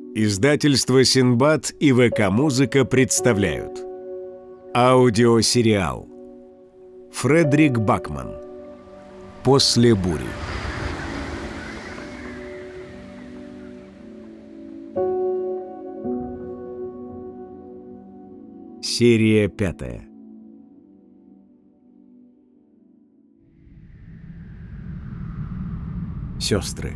Издательство «Синбад» и ВК-музыка представляют аудиосериал Фредерик Бакман «После бури». Серия 5. Сестры.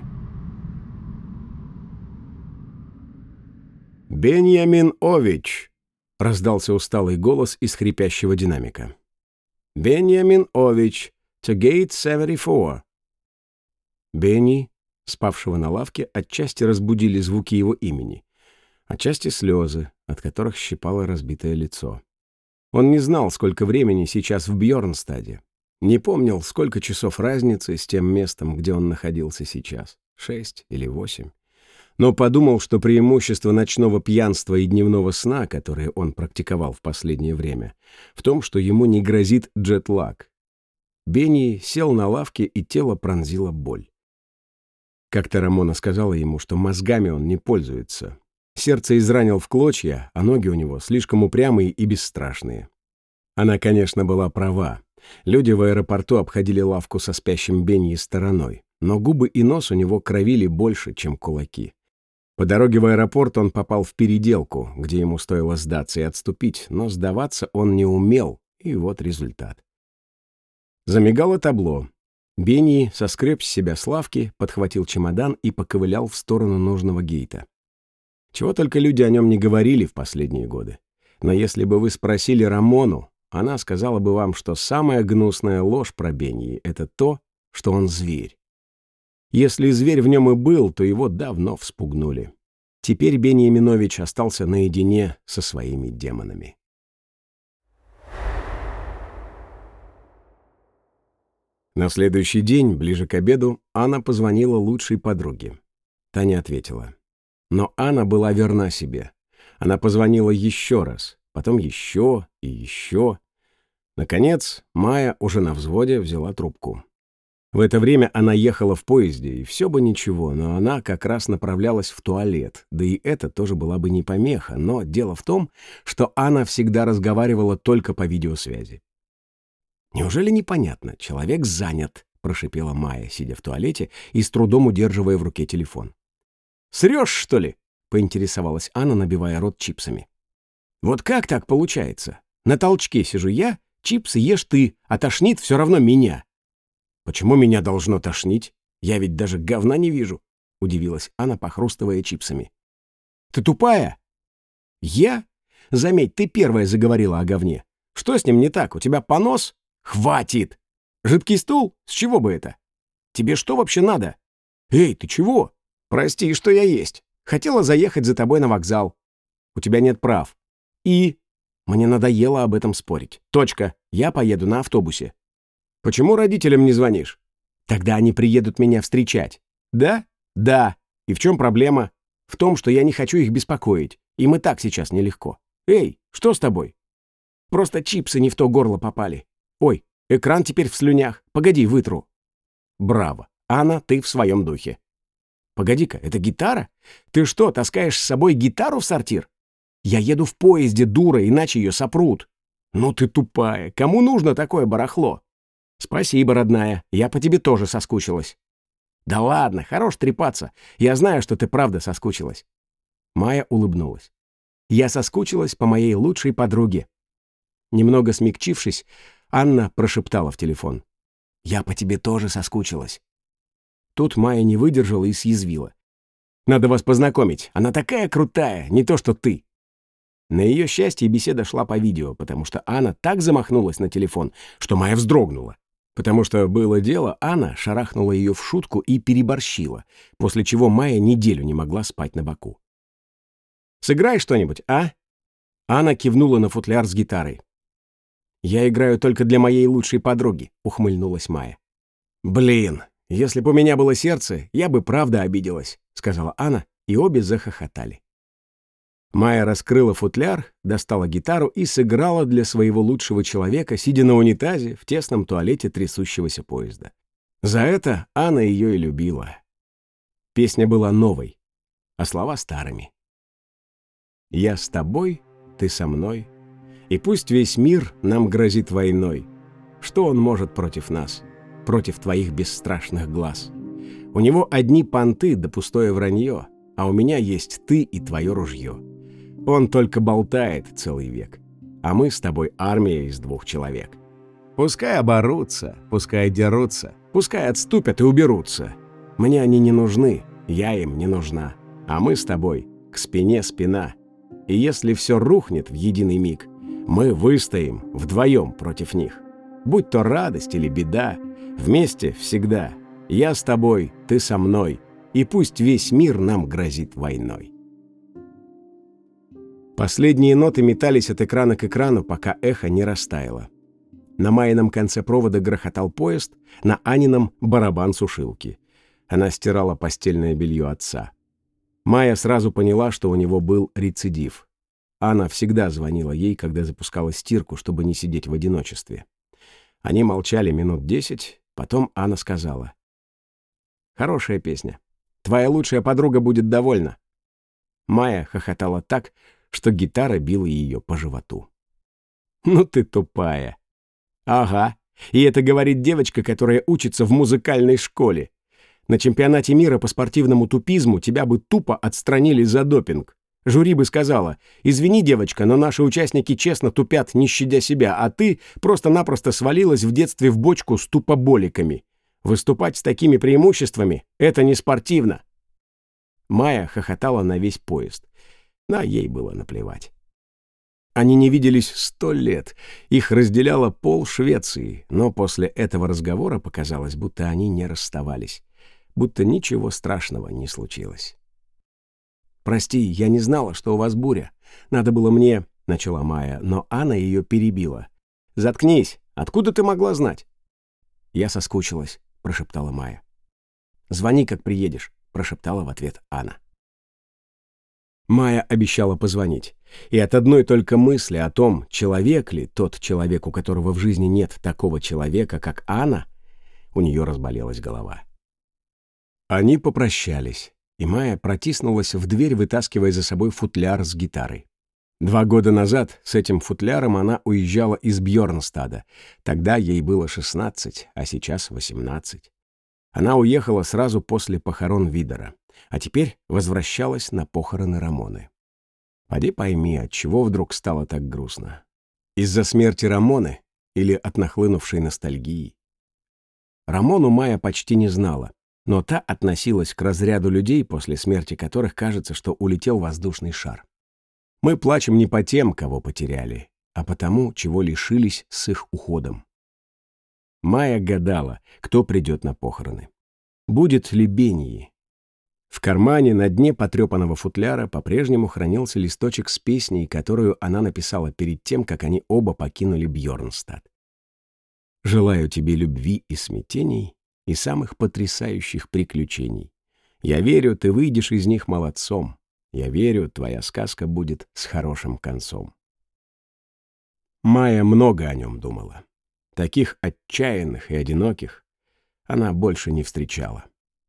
«Беньямин Ович!» — раздался усталый голос из хрипящего динамика. «Беньямин Ович, to gate 74». Бенни, спавшего на лавке, отчасти разбудили звуки его имени, отчасти слезы, от которых щипало разбитое лицо. Он не знал, сколько времени сейчас в Бьорнстаде. Не помнил, сколько часов разницы с тем местом, где он находился сейчас. 6 или 8. Но подумал, что преимущество ночного пьянства и дневного сна, которые он практиковал в последнее время, в том, что ему не грозит джетлаг. Бенни сел на лавке, и тело пронзила боль. Как-то Рамона сказала ему, что мозгами он не пользуется. Сердце изранил в клочья, а ноги у него слишком упрямые и бесстрашные. Она, конечно, была права. Люди в аэропорту обходили лавку со спящим Бенни стороной, но губы и нос у него кровили больше, чем кулаки. По дороге в аэропорт он попал в переделку, где ему стоило сдаться и отступить, но сдаваться он не умел, и вот результат. Замигало табло. Бенни соскреб с себя с лавки, подхватил чемодан и поковылял в сторону нужного гейта. Чего только люди о нем не говорили в последние годы. Но если бы вы спросили Рамону, она сказала бы вам, что самая гнусная ложь про Бенни — это то, что он зверь. Если зверь в нем и был, то его давно вспугнули. Теперь Беньяминович остался наедине со своими демонами. На следующий день, ближе к обеду, Анна позвонила лучшей подруге. Та не ответила. Но Анна была верна себе. Она позвонила еще раз, потом еще и еще. Наконец, Майя уже на взводе взяла трубку. В это время она ехала в поезде, и все бы ничего, но она как раз направлялась в туалет, да и это тоже была бы не помеха, но дело в том, что Анна всегда разговаривала только по видеосвязи. «Неужели непонятно? Человек занят», — прошипела Майя, сидя в туалете и с трудом удерживая в руке телефон. «Срешь, что ли?» — поинтересовалась Анна, набивая рот чипсами. «Вот как так получается? На толчке сижу я, чипсы ешь ты, а тошнит все равно меня». «Почему меня должно тошнить? Я ведь даже говна не вижу», — удивилась Анна, похрустывая чипсами. «Ты тупая?» «Я? Заметь, ты первая заговорила о говне. Что с ним не так? У тебя понос? Хватит! Жидкий стул? С чего бы это? Тебе что вообще надо? Эй, ты чего? Прости, что я есть. Хотела заехать за тобой на вокзал. У тебя нет прав. И? Мне надоело об этом спорить. Точка. Я поеду на автобусе. Почему родителям не звонишь? Тогда они приедут меня встречать. Да? Да. И в чем проблема? В том, что я не хочу их беспокоить. Им и так сейчас нелегко. Эй, что с тобой? Просто чипсы не в то горло попали. Ой, экран теперь в слюнях. Погоди, вытру. Браво. Анна, ты в своем духе. Погоди-ка, это гитара? Ты что, таскаешь с собой гитару в сортир? Я еду в поезде, дура, иначе ее сопрут. Ну ты тупая. Кому нужно такое барахло? «Спасибо, родная, я по тебе тоже соскучилась». «Да ладно, хорош трепаться. Я знаю, что ты правда соскучилась». Майя улыбнулась. «Я соскучилась по моей лучшей подруге». Немного смягчившись, Анна прошептала в телефон. «Я по тебе тоже соскучилась». Тут Майя не выдержала и съязвила. «Надо вас познакомить. Она такая крутая, не то что ты». На ее счастье беседа шла по видео, потому что Анна так замахнулась на телефон, что Майя вздрогнула. Потому что было дело, Анна шарахнула ее в шутку и переборщила, после чего Майя неделю не могла спать на боку. «Сыграй что-нибудь, а?» Анна кивнула на футляр с гитарой. «Я играю только для моей лучшей подруги», — ухмыльнулась Майя. «Блин, если бы у меня было сердце, я бы правда обиделась», — сказала Анна, и обе захохотали. Майя раскрыла футляр, достала гитару и сыграла для своего лучшего человека, сидя на унитазе в тесном туалете трясущегося поезда. За это Анна ее и любила. Песня была новой, а слова старыми. Я с тобой, ты со мной. И пусть весь мир нам грозит войной. Что он может против нас, против твоих бесстрашных глаз? У него одни понты да пустое вранье, а у меня есть ты и твое ружье. Он только болтает целый век, а мы с тобой армия из 2 человек. Пускай оборутся, пускай дерутся, пускай отступят и уберутся. Мне они не нужны, я им не нужна, а мы с тобой к спине спина. И если все рухнет в единый миг, мы выстоим вдвоем против них. Будь то радость или беда, вместе всегда. Я с тобой, ты со мной, и пусть весь мир нам грозит войной. Последние ноты метались от экрана к экрану, пока эхо не растаяло. На Майином конце провода грохотал поезд, на Анином — барабан сушилки. Она стирала постельное белье отца. Майя сразу поняла, что у него был рецидив. Анна всегда звонила ей, когда запускала стирку, чтобы не сидеть в одиночестве. Они молчали минут 10, потом Анна сказала: «Хорошая песня. Твоя лучшая подруга будет довольна». Майя хохотала так, что гитара била ее по животу. «Ну ты тупая». «Ага, и это говорит девочка, которая учится в музыкальной школе. На чемпионате мира по спортивному тупизму тебя бы тупо отстранили за допинг. Жюри бы сказала: извини, девочка, но наши участники честно тупят, не щадя себя, а ты просто-напросто свалилась в детстве в бочку с тупоболиками. Выступать с такими преимуществами — это не спортивно». Майя хохотала на весь поезд. Но ей было наплевать. Они не виделись 100 лет, их разделяло пол Швеции, но после этого разговора показалось, будто они не расставались, будто ничего страшного не случилось. «Прости, я не знала, что у вас буря. Надо было мне...» — начала Майя, но Анна ее перебила. «Заткнись! Откуда ты могла знать?» «Я соскучилась», — прошептала Майя. «Звони, как приедешь», — прошептала в ответ Анна. Майя обещала позвонить, и от одной только мысли о том, человек ли тот человек, у которого в жизни нет такого человека, как Анна, у нее разболелась голова. Они попрощались, и Майя протиснулась в дверь, вытаскивая за собой футляр с гитарой. 2 года назад с этим футляром она уезжала из Бьорнстада. Тогда ей было 16, а сейчас 18. Она уехала сразу после похорон Видера, а теперь возвращалась на похороны Рамоны. Поди пойми, отчего вдруг стало так грустно. Из-за смерти Рамоны или от нахлынувшей ностальгии? Рамону Майя почти не знала, но та относилась к разряду людей, после смерти которых кажется, что улетел воздушный шар. Мы плачем не по тем, кого потеряли, а по тому, чего лишились с их уходом. Майя гадала, кто придет на похороны. Будет ли Бении? В кармане на дне потрепанного футляра по-прежнему хранился листочек с песней, которую она написала перед тем, как они оба покинули Бьорнстад. «Желаю тебе любви и смятений, и самых потрясающих приключений. Я верю, ты выйдешь из них молодцом. Я верю, твоя сказка будет с хорошим концом». Майя много о нем думала. Таких отчаянных и одиноких она больше не встречала.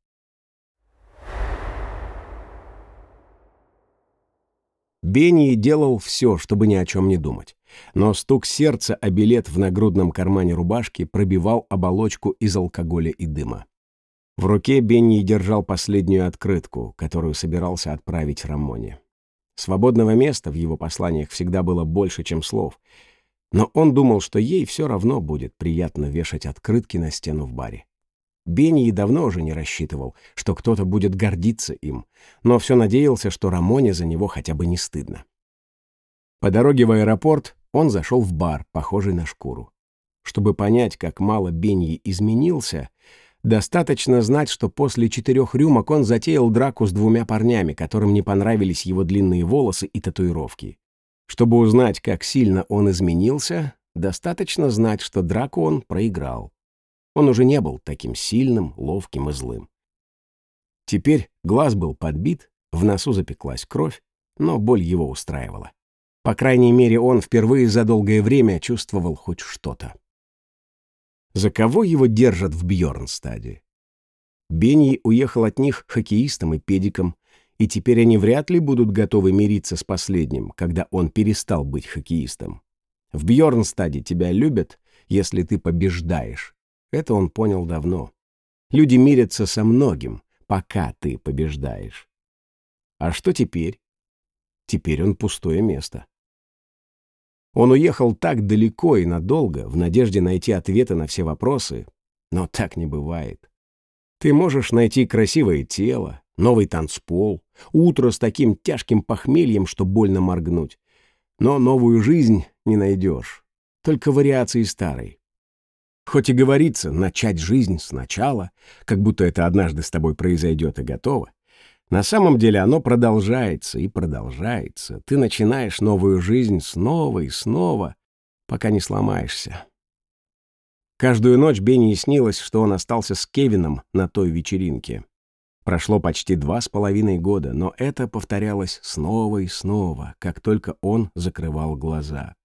Бенни делал все, чтобы ни о чем не думать, но стук сердца о билет в нагрудном кармане рубашки пробивал оболочку из алкоголя и дыма. В руке Бенни держал последнюю открытку, которую собирался отправить Рамоне. Свободного места в его посланиях всегда было больше, чем слов, но он думал, что ей все равно будет приятно вешать открытки на стену в баре. Бенни давно уже не рассчитывал, что кто-то будет гордиться им, но все надеялся, что Рамоне за него хотя бы не стыдно. По дороге в аэропорт он зашел в бар, похожий на шкуру. Чтобы понять, как мало Бенни изменился, достаточно знать, что после 4 рюмок он затеял драку с 2 парнями, которым не понравились его длинные волосы и татуировки. Чтобы узнать, как сильно он изменился, достаточно знать, что драку он проиграл. Он уже не был таким сильным, ловким и злым. Теперь глаз был подбит, в носу запеклась кровь, но боль его устраивала. По крайней мере, он впервые за долгое время чувствовал хоть что-то. За кого его держат в Бьорнстаде? Бенни уехал от них хоккеистом и педиком, и теперь они вряд ли будут готовы мириться с последним, когда он перестал быть хоккеистом. В Бьорнстаде тебя любят, если ты побеждаешь. Это он понял давно. Люди мирятся со многим, пока ты побеждаешь. А что теперь? Теперь он пустое место. Он уехал так далеко и надолго, в надежде найти ответы на все вопросы, но так не бывает. Ты можешь найти красивое тело, новый танцпол, утро с таким тяжким похмельем, что больно моргнуть. Но новую жизнь не найдешь, только вариации старой. Хоть и говорится «начать жизнь сначала», как будто это однажды с тобой произойдет и готово, на самом деле оно продолжается и продолжается. Ты начинаешь новую жизнь снова и снова, пока не сломаешься. Каждую ночь Бенни снилось, что он остался с Кевином на той вечеринке. Прошло почти 2,5 года, но это повторялось снова и снова, как только он закрывал глаза.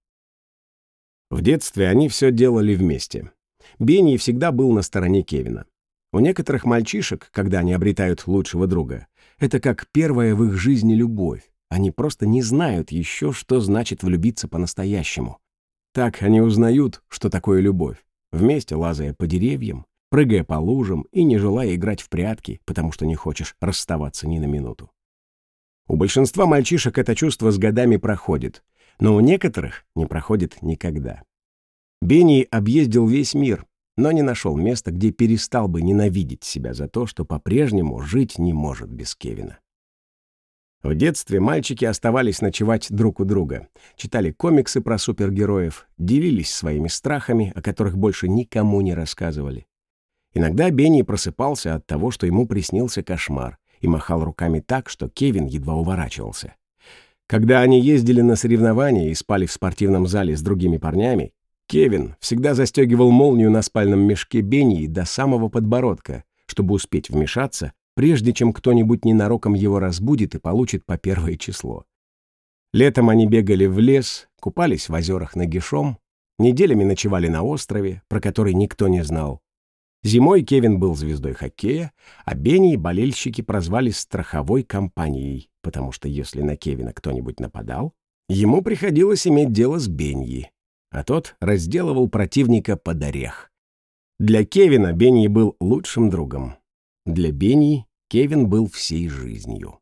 В детстве они все делали вместе. Бенни всегда был на стороне Кевина. У некоторых мальчишек, когда они обретают лучшего друга, это как первая в их жизни любовь. Они просто не знают еще, что значит влюбиться по-настоящему. Так они узнают, что такое любовь, вместе лазая по деревьям, прыгая по лужам и не желая играть в прятки, потому что не хочешь расставаться ни на минуту. У большинства мальчишек это чувство с годами проходит, но у некоторых не проходит никогда. Бенни объездил весь мир, но не нашел места, где перестал бы ненавидеть себя за то, что по-прежнему жить не может без Кевина. В детстве мальчики оставались ночевать друг у друга, читали комиксы про супергероев, делились своими страхами, о которых больше никому не рассказывали. Иногда Бенни просыпался от того, что ему приснился кошмар, и махал руками так, что Кевин едва уворачивался. Когда они ездили на соревнования и спали в спортивном зале с другими парнями, Кевин всегда застегивал молнию на спальном мешке Бенни до самого подбородка, чтобы успеть вмешаться, прежде чем кто-нибудь ненароком его разбудит и получит по первое число. Летом они бегали в лес, купались в озерах нагишом, неделями ночевали на острове, про который никто не знал. Зимой Кевин был звездой хоккея, а Бенни болельщики прозвали страховой компанией, потому что если на Кевина кто-нибудь нападал, ему приходилось иметь дело с Бенни, а тот разделывал противника под орех. Для Кевина Бенни был лучшим другом. Для Бенни Кевин был всей жизнью.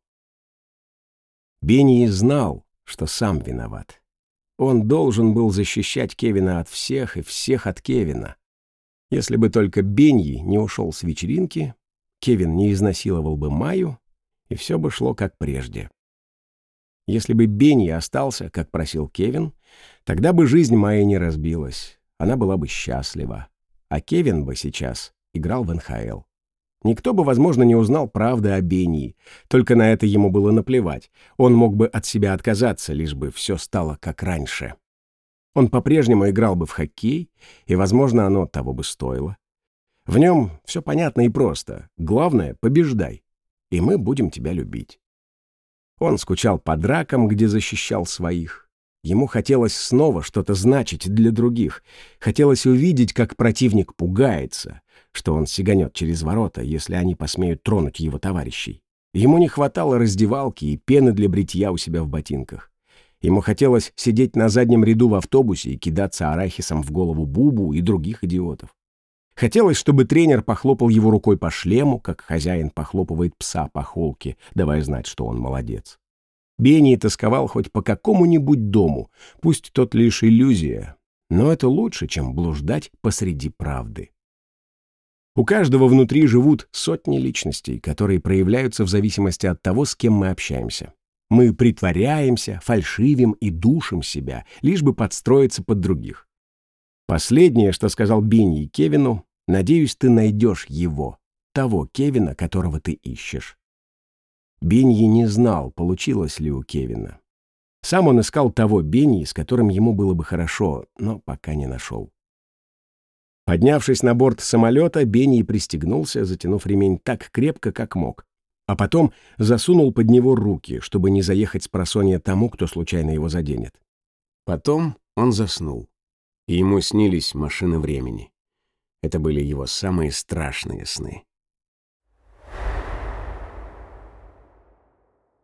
Бенни знал, что сам виноват. Он должен был защищать Кевина от всех и всех от Кевина. Если бы только Бенни не ушел с вечеринки, Кевин не изнасиловал бы Майю, и все бы шло как прежде. Если бы Бенни остался, как просил Кевин, тогда бы жизнь Майи не разбилась, она была бы счастлива, а Кевин бы сейчас играл в НХЛ. Никто бы, возможно, не узнал правды о Бенни, только на это ему было наплевать. Он мог бы от себя отказаться, лишь бы все стало как раньше. Он по-прежнему играл бы в хоккей, и, возможно, оно того бы стоило. В нем все понятно и просто. Главное — побеждай, и мы будем тебя любить. Он скучал по дракам, где защищал своих. Ему хотелось снова что-то значить для других. Хотелось увидеть, как противник пугается, что он сиганет через ворота, если они посмеют тронуть его товарищей. Ему не хватало раздевалки и пены для бритья у себя в ботинках. Ему хотелось сидеть на заднем ряду в автобусе и кидаться арахисом в голову Бубу и других идиотов. Хотелось, чтобы тренер похлопал его рукой по шлему, как хозяин похлопывает пса по холке, давая знать, что он молодец. Бенни тосковал хоть по какому-нибудь дому, пусть тот лишь иллюзия, но это лучше, чем блуждать посреди правды. У каждого внутри живут сотни личностей, которые проявляются в зависимости от того, с кем мы общаемся. Мы притворяемся, фальшивим и душим себя, лишь бы подстроиться под других. Последнее, что сказал Бенни Кевину: «Надеюсь, ты найдешь его, того Кевина, которого ты ищешь». Бенни не знал, получилось ли у Кевина. Сам он искал того Бенни, с которым ему было бы хорошо, но пока не нашел. Поднявшись на борт самолета, Бенни пристегнулся, затянув ремень так крепко, как мог, а потом засунул под него руки, чтобы не заехать спросонья тому, кто случайно его заденет. Потом он заснул, и ему снились машины времени. Это были его самые страшные сны.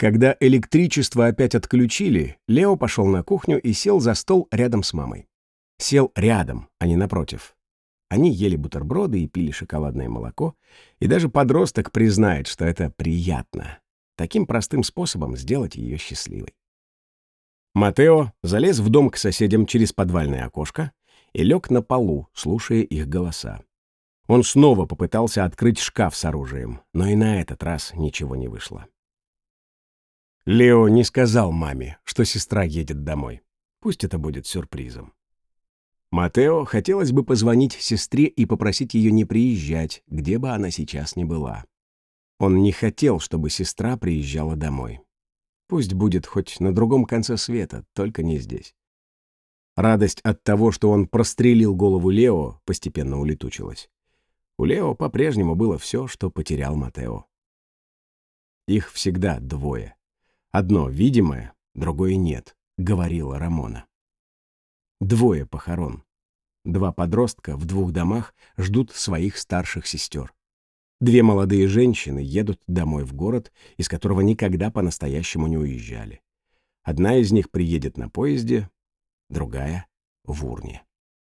Когда электричество опять отключили, Лео пошел на кухню и сел за стол рядом с мамой. Сел рядом, а не напротив. Они ели бутерброды и пили шоколадное молоко, и даже подросток признает, что это приятно. Таким простым способом сделать ее счастливой. Матео залез в дом к соседям через подвальное окошко и лег на полу, слушая их голоса. Он снова попытался открыть шкаф с оружием, но и на этот раз ничего не вышло. Лео не сказал маме, что сестра едет домой. Пусть это будет сюрпризом. Матео хотелось бы позвонить сестре и попросить ее не приезжать, где бы она сейчас ни была. Он не хотел, чтобы сестра приезжала домой. Пусть будет хоть на другом конце света, только не здесь. Радость от того, что он прострелил голову Лео, постепенно улетучилась. У Лео по-прежнему было все, что потерял Матео. Их всегда двое. Одно видимое, другое нет, говорила Рамона. Двое похорон. Два подростка в двух домах ждут своих старших сестер. Две молодые женщины едут домой в город, из которого никогда по-настоящему не уезжали. Одна из них приедет на поезде, другая — в урне.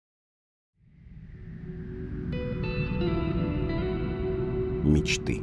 Мечты.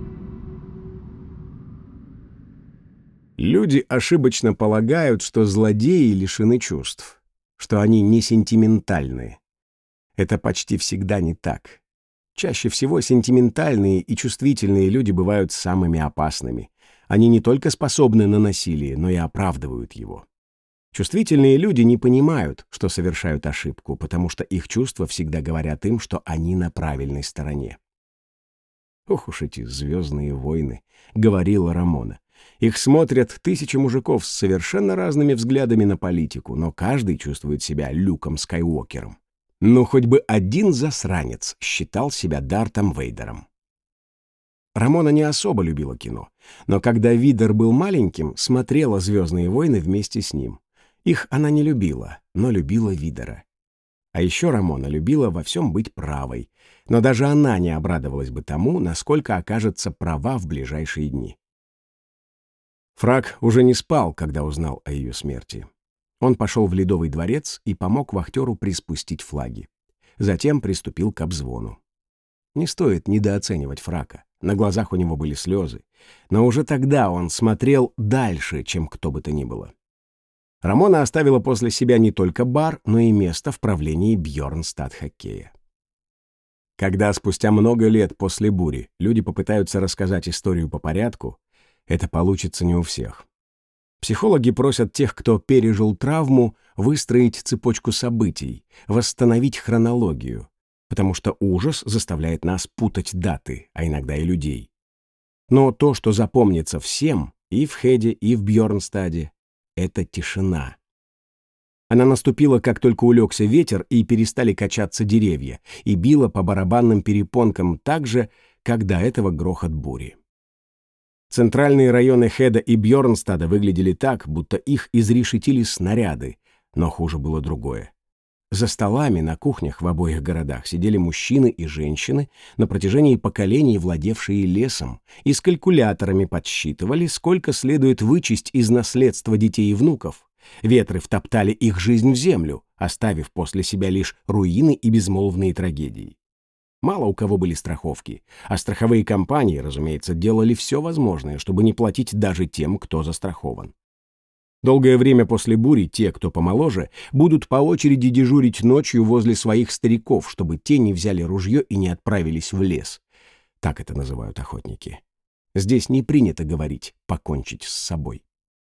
Люди ошибочно полагают, что злодеи лишены чувств, что они не сентиментальны. Это почти всегда не так. Чаще всего сентиментальные и чувствительные люди бывают самыми опасными. Они не только способны на насилие, но и оправдывают его. Чувствительные люди не понимают, что совершают ошибку, потому что их чувства всегда говорят им, что они на правильной стороне. «Ох уж эти звездные войны», — говорила Рамона. «Их смотрят тысячи мужиков с совершенно разными взглядами на политику, но каждый чувствует себя Люком Скайуокером. Но хоть бы один засранец считал себя Дартом Вейдером». Рамона не особо любила кино, но когда Видер был маленьким, смотрела «Звездные войны» вместе с ним. Их она не любила, но любила Видера. А еще Рамона любила во всем быть правой, но даже она не обрадовалась бы тому, насколько окажется права в ближайшие дни. Фрак уже не спал, когда узнал о ее смерти. Он пошел в Ледовый дворец и помог вахтеру приспустить флаги. Затем приступил к обзвону. Не стоит недооценивать Фрака. На глазах у него были слезы. Но уже тогда он смотрел дальше, чем кто бы то ни было. Рамона оставила после себя не только бар, но и место в правлении Бьорнстад-хоккея. Когда спустя много лет после бури люди попытаются рассказать историю по порядку, это получится не у всех. Психологи просят тех, кто пережил травму, выстроить цепочку событий, восстановить хронологию, потому что ужас заставляет нас путать даты, а иногда и людей. Но то, что запомнится всем, и в Хеде, и в Бьорнстаде, это тишина. Она наступила, как только улегся ветер и перестали качаться деревья, и била по барабанным перепонкам так же, как до этого грохот бури. Центральные районы Хеда и Бьорнстада выглядели так, будто их изрешетили снаряды, но хуже было другое. За столами на кухнях в обоих городах сидели мужчины и женщины, на протяжении поколений владевшие лесом, и с калькуляторами подсчитывали, сколько следует вычесть из наследства детей и внуков. Ветры втоптали их жизнь в землю, оставив после себя лишь руины и безмолвные трагедии. Мало у кого были страховки, а страховые компании, разумеется, делали все возможное, чтобы не платить даже тем, кто застрахован. Долгое время после бури те, кто помоложе, будут по очереди дежурить ночью возле своих стариков, чтобы те не взяли ружье и не отправились в лес. Так это называют охотники. Здесь не принято говорить «покончить с собой».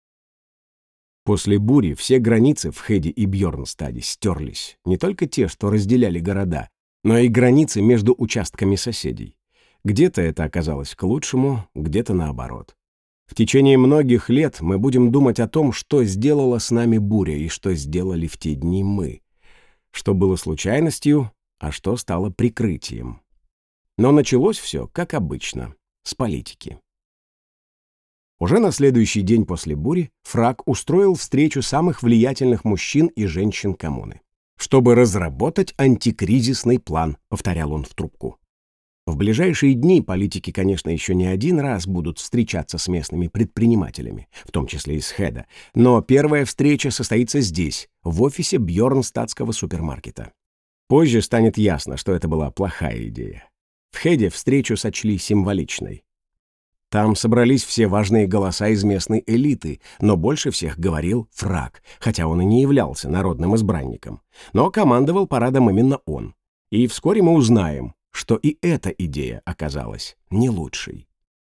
После бури все границы в Хеде и Бьорнстаде стерлись, не только те, что разделяли города, но и границы между участками соседей. Где-то это оказалось к лучшему, где-то наоборот. В течение многих лет мы будем думать о том, что сделала с нами буря и что сделали в те дни мы. Что было случайностью, а что стало прикрытием. Но началось все, как обычно, с политики. Уже на следующий день после бури Фрак устроил встречу самых влиятельных мужчин и женщин коммуны. «Чтобы разработать антикризисный план», — повторял он в трубку. В ближайшие дни политики, конечно, еще не один раз будут встречаться с местными предпринимателями, в том числе и с Хеда, но первая встреча состоится здесь, в офисе Бьорнстадтского супермаркета. Позже станет ясно, что это была плохая идея. В Хеде встречу сочли символичной. Там собрались все важные голоса из местной элиты, но больше всех говорил Фрак, хотя он и не являлся народным избранником. Но командовал парадом именно он. И вскоре мы узнаем, что и эта идея оказалась не лучшей.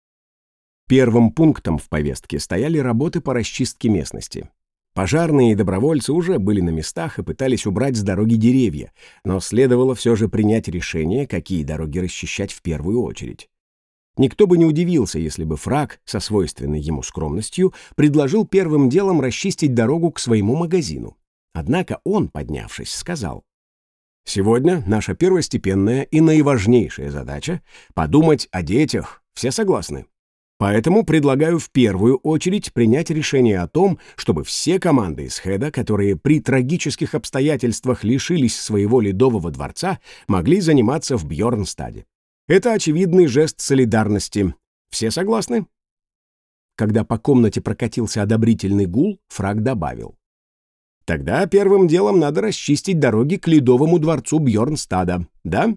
Первым пунктом в повестке стояли работы по расчистке местности. Пожарные и добровольцы уже были на местах и пытались убрать с дороги деревья, но следовало все же принять решение, какие дороги расчищать в первую очередь. Никто бы не удивился, если бы Фрак, со свойственной ему скромностью, предложил первым делом расчистить дорогу к своему магазину. Однако он, поднявшись, сказал: «Сегодня наша первостепенная и наиважнейшая задача — подумать о детях, все согласны. Поэтому предлагаю в первую очередь принять решение о том, чтобы все команды из Хеда, которые при трагических обстоятельствах лишились своего ледового дворца, могли заниматься в Бьорнстаде. Это очевидный жест солидарности. Все согласны?» Когда по комнате прокатился одобрительный гул, Фрак добавил: «Тогда первым делом надо расчистить дороги к ледовому дворцу Бьорнстада, да?»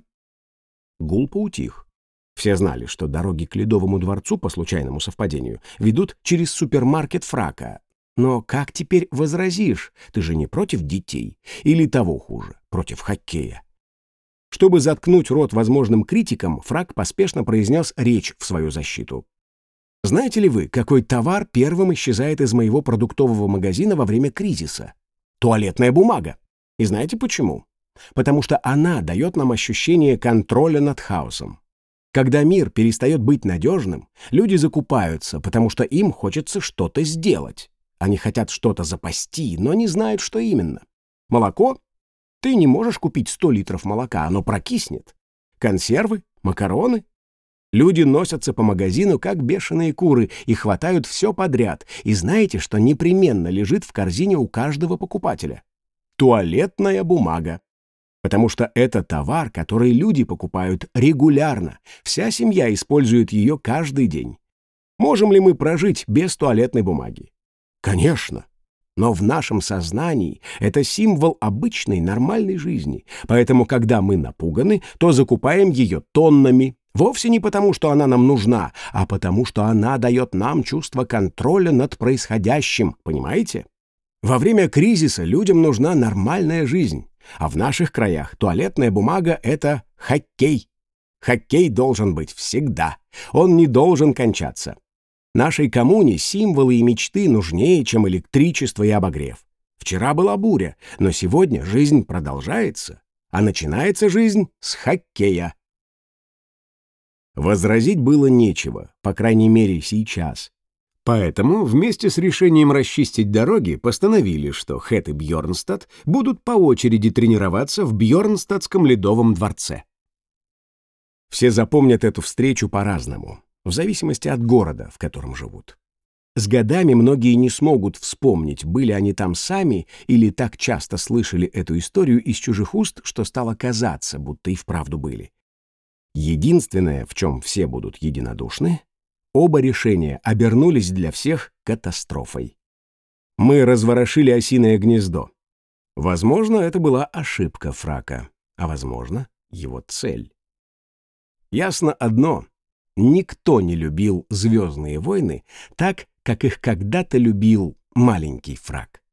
Гул поутих. Все знали, что дороги к ледовому дворцу, по случайному совпадению, ведут через супермаркет Фрака. Но как теперь возразишь? Ты же не против детей? Или того хуже, против хоккея? Чтобы заткнуть рот возможным критикам, Фрак поспешно произнес речь в свою защиту. «Знаете ли вы, какой товар первым исчезает из моего продуктового магазина во время кризиса? Туалетная бумага. И знаете почему? Потому что она дает нам ощущение контроля над хаосом. Когда мир перестает быть надежным, люди закупаются, потому что им хочется что-то сделать. Они хотят что-то запасти, но не знают, что именно. Молоко? Ты не можешь купить 100 литров молока, оно прокиснет. Консервы? Макароны? Люди носятся по магазину, как бешеные куры, и хватают все подряд. И знаете, что непременно лежит в корзине у каждого покупателя? Туалетная бумага. Потому что это товар, который люди покупают регулярно. Вся семья использует ее каждый день. Можем ли мы прожить без туалетной бумаги? Конечно. Но в нашем сознании это символ обычной нормальной жизни. Поэтому, когда мы напуганы, то закупаем ее тоннами. Вовсе не потому, что она нам нужна, а потому, что она дает нам чувство контроля над происходящим. Понимаете? Во время кризиса людям нужна нормальная жизнь. А в наших краях туалетная бумага — это хоккей. Хоккей должен быть всегда. Он не должен кончаться. Нашей коммуне символы и мечты нужнее, чем электричество и обогрев. Вчера была буря, но сегодня жизнь продолжается, а начинается жизнь с хоккея. Возразить было нечего, по крайней мере сейчас. Поэтому вместе с решением расчистить дороги постановили, что Хед и Бьорнстадт будут по очереди тренироваться в Бьорнстадтском ледовом дворце. Все запомнят эту встречу по-разному, в зависимости от города, в котором живут. С годами многие не смогут вспомнить, были они там сами или так часто слышали эту историю из чужих уст, что стало казаться, будто и вправду были. Единственное, в чем все будут единодушны, оба решения обернулись для всех катастрофой. Мы разворошили осиное гнездо. Возможно, это была ошибка Фрака, а возможно, его цель. Ясно одно: никто не любил «Звездные войны» так, как их когда-то любил маленький Фрак.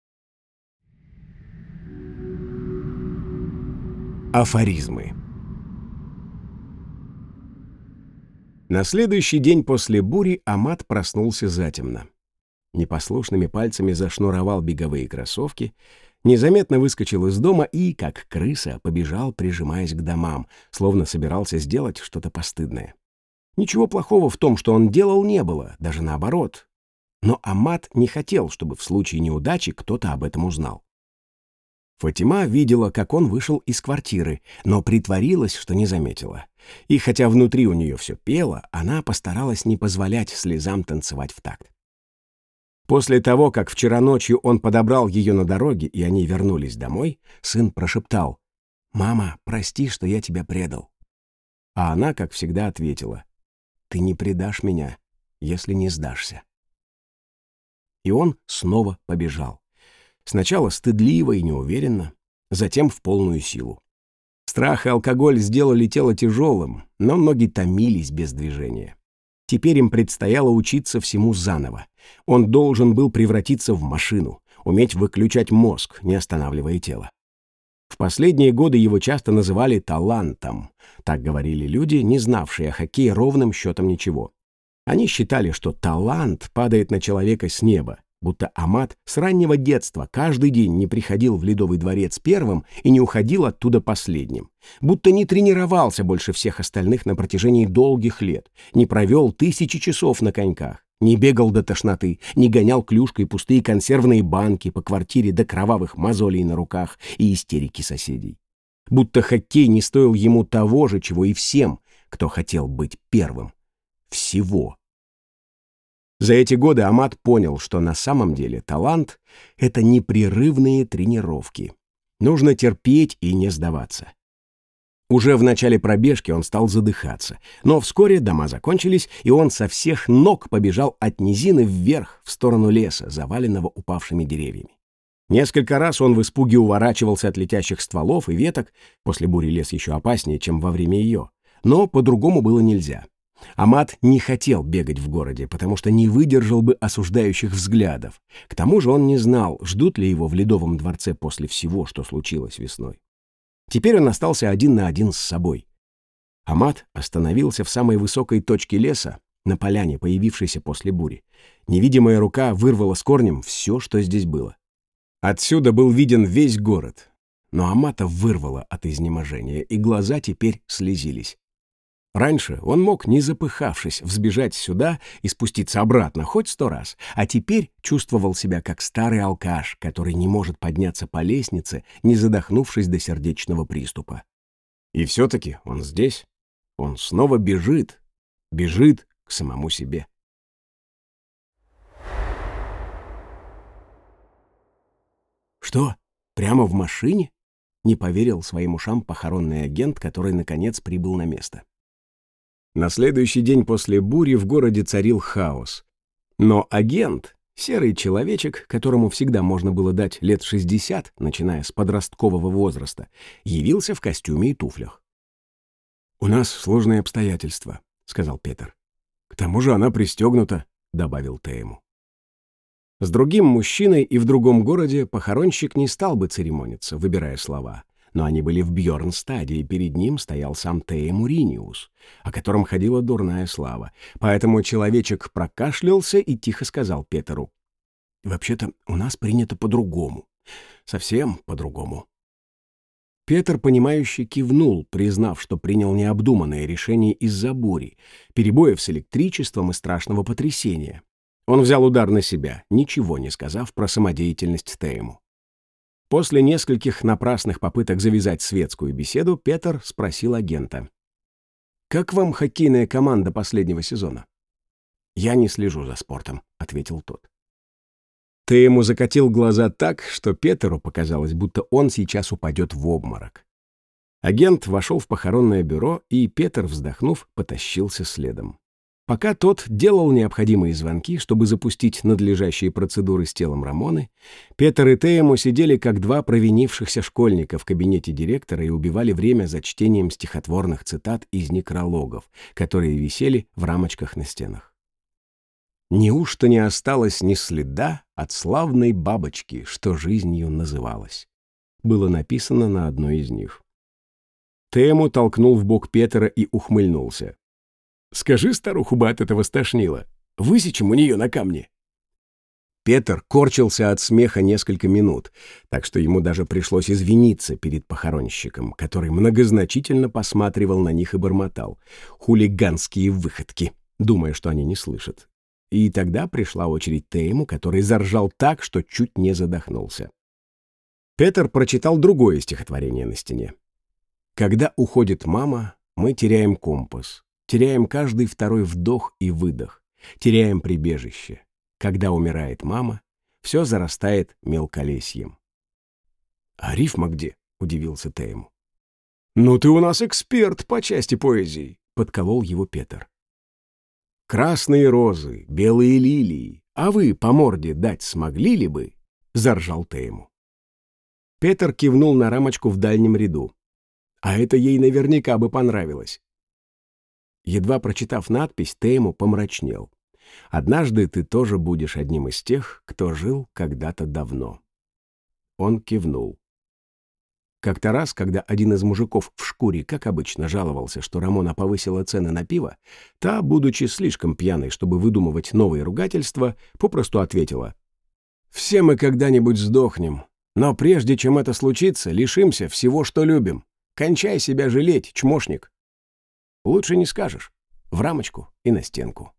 Афоризмы. На следующий день после бури Амат проснулся затемно. Непослушными пальцами зашнуровал беговые кроссовки, незаметно выскочил из дома и, как крыса, побежал, прижимаясь к домам, словно собирался сделать что-то постыдное. Ничего плохого в том, что он делал, не было, даже наоборот. Но Амат не хотел, чтобы в случае неудачи кто-то об этом узнал. Фатима видела, как он вышел из квартиры, но притворилась, что не заметила. И хотя внутри у нее все пело, она постаралась не позволять слезам танцевать в такт. После того, как вчера ночью он подобрал ее на дороге, и они вернулись домой, сын прошептал: «Мама, прости, что я тебя предал». а она, как всегда, ответила: «Ты не предашь меня, если не сдашься». И он снова побежал. Сначала стыдливо и неуверенно, затем в полную силу. Страх и алкоголь сделали тело тяжелым, но ноги томились без движения. Теперь им предстояло учиться всему заново. Он должен был превратиться в машину, уметь выключать мозг, не останавливая тело. В последние годы его часто называли талантом. Так говорили люди, не знавшие о хоккее ровным счетом ничего. Они считали, что талант падает на человека с неба, будто Амат с раннего детства каждый день не приходил в Ледовый дворец первым и не уходил оттуда последним, будто не тренировался больше всех остальных на протяжении долгих лет, не провел тысячи часов на коньках, не бегал до тошноты, не гонял клюшкой пустые консервные банки по квартире до кровавых мозолей на руках и истерики соседей. Будто хоккей не стоил ему того же, чего и всем, кто хотел быть первым. Всего. За эти годы Амат понял, что на самом деле талант — это непрерывные тренировки. Нужно терпеть и не сдаваться. Уже в начале пробежки он стал задыхаться, но вскоре дома закончились, и он со всех ног побежал от низины вверх в сторону леса, заваленного упавшими деревьями. Несколько раз он в испуге уворачивался от летящих стволов и веток, после бури лес еще опаснее, чем во время ее, но по-другому было нельзя. Амат не хотел бегать в городе, потому что не выдержал бы осуждающих взглядов. К тому же он не знал, ждут ли его в Ледовом дворце после всего, что случилось весной. Теперь он остался один на один с собой. Амат остановился в самой высокой точке леса, на поляне, появившейся после бури. Невидимая рука вырвала с корнем все, что здесь было. Отсюда был виден весь город, но Амата вырвало от изнеможения, и глаза теперь слезились. Раньше он мог, не запыхавшись, взбежать сюда и спуститься обратно хоть 100 раз, а теперь чувствовал себя как старый алкаш, который не может подняться по лестнице, не задохнувшись до сердечного приступа. И все-таки он здесь. Он снова бежит к самому себе. «Что, прямо в машине?» — не поверил своим ушам похоронный агент, который, наконец, прибыл на место. На следующий день после бури в городе царил хаос. Но агент, серый человечек, которому всегда можно было дать лет 60, начиная с подросткового возраста, явился в костюме и туфлях. «У нас сложные обстоятельства», — сказал Петер. «К тому же она пристегнута», — добавил Теему. С другим мужчиной и в другом городе похоронщик не стал бы церемониться, выбирая слова. Но они были в Бьорнстаде, и перед ним стоял сам Теему Риниус, о котором ходила дурная слава. Поэтому человечек прокашлялся и тихо сказал Петеру: «Вообще-то у нас принято по-другому. Совсем по-другому». Петр, понимающе кивнул, признав, что принял необдуманное решение из-за бури, перебоев с электричеством и страшного потрясения. Он взял удар на себя, ничего не сказав про самодеятельность Теему. После нескольких напрасных попыток завязать светскую беседу, Петр спросил агента: «Как вам хоккейная команда последнего сезона?» «Я не слежу за спортом», — ответил тот. Теему закатил глаза так, что Петеру показалось, будто он сейчас упадет в обморок. Агент вошел в похоронное бюро, и Петр, вздохнув, потащился следом. Пока тот делал необходимые звонки, чтобы запустить надлежащие процедуры с телом Рамоны, Петр и Теему сидели как два провинившихся школьника в кабинете директора и убивали время за чтением стихотворных цитат из некрологов, которые висели в рамочках на стенах. Неужто не осталось ни следа от славной бабочки, что жизнью называлась? Было написано на одной из них. Теему толкнул в бок Петра и ухмыльнулся. «Скажи, старуху бы от этого стошнило. Высечем у нее на камне». Петр корчился от смеха несколько минут, так что ему даже пришлось извиниться перед похоронщиком, который многозначительно посматривал на них и бормотал: «Хулиганские выходки», думая, что они не слышат. И тогда пришла очередь Теему, который заржал так, что чуть не задохнулся. Петр прочитал другое стихотворение на стене. «Когда уходит мама, мы теряем компас. Теряем каждый второй вдох и выдох, теряем прибежище. Когда умирает мама, все зарастает мелколесьем». «А рифма где?» — удивился Теему. «Ну ты у нас эксперт по части поэзии», — подколол его Петр. «Красные розы, белые лилии, а вы по морде дать смогли ли бы?» — заржал Тейму. Петр кивнул на рамочку в дальнем ряду. А это ей наверняка бы понравилось. Едва прочитав надпись, Тейму помрачнел. «Однажды ты тоже будешь одним из тех, кто жил когда-то давно». Он кивнул. Как-то раз, когда один из мужиков в шкуре, как обычно, жаловался, что Рамона повысила цены на пиво, та, будучи слишком пьяной, чтобы выдумывать новые ругательства, попросту ответила: «Все мы когда-нибудь сдохнем, но прежде чем это случится, лишимся всего, что любим. Кончай себя жалеть, чмошник». Лучше не скажешь. В рамочку и на стенку.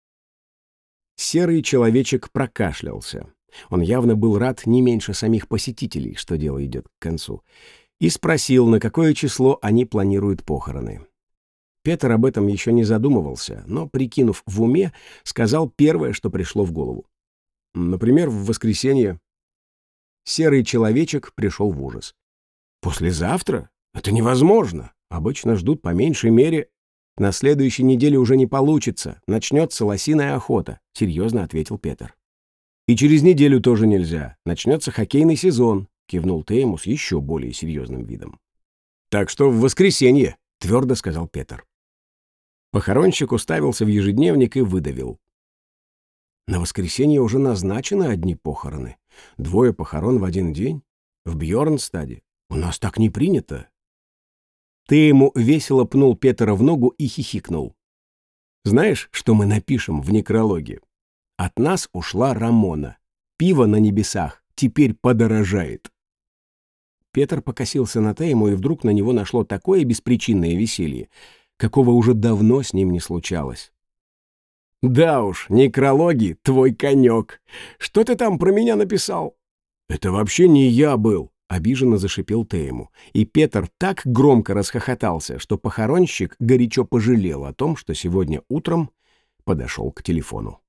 Серый человечек прокашлялся. Он явно был рад не меньше самих посетителей, что дело идет к концу, и спросил, на какое число они планируют похороны. Петр об этом еще не задумывался, но, прикинув в уме, сказал первое, что пришло в голову. Например, в воскресенье. Серый человечек пришел в ужас. «Послезавтра? Это невозможно. Обычно ждут по меньшей мере. На следующей неделе уже не получится. Начнется лосиная охота», — серьезно ответил Петр. «И через неделю тоже нельзя. Начнется хоккейный сезон», — кивнул Тейму с еще более серьезным видом. «Так что в воскресенье», — твердо сказал Петр. Похоронщик уставился в ежедневник и выдавил: «На воскресенье уже назначены одни похороны. 2 похорон в один день. В Бьорнстаде. У нас так не принято». Тейму весело пнул Петра в ногу и хихикнул. «Знаешь, что мы напишем в некрологе? От нас ушла Рамона. Пиво на небесах теперь подорожает». Петр покосился на Тейму, и вдруг на него нашло такое беспричинное веселье, какого уже давно с ним не случалось. «Да уж, некрологи — твой конек. Что ты там про меня написал?» «Это вообще не я был», — обиженно зашипел Тейму. И Петр так громко расхохотался, что похоронщик горячо пожалел о том, что сегодня утром подошел к телефону.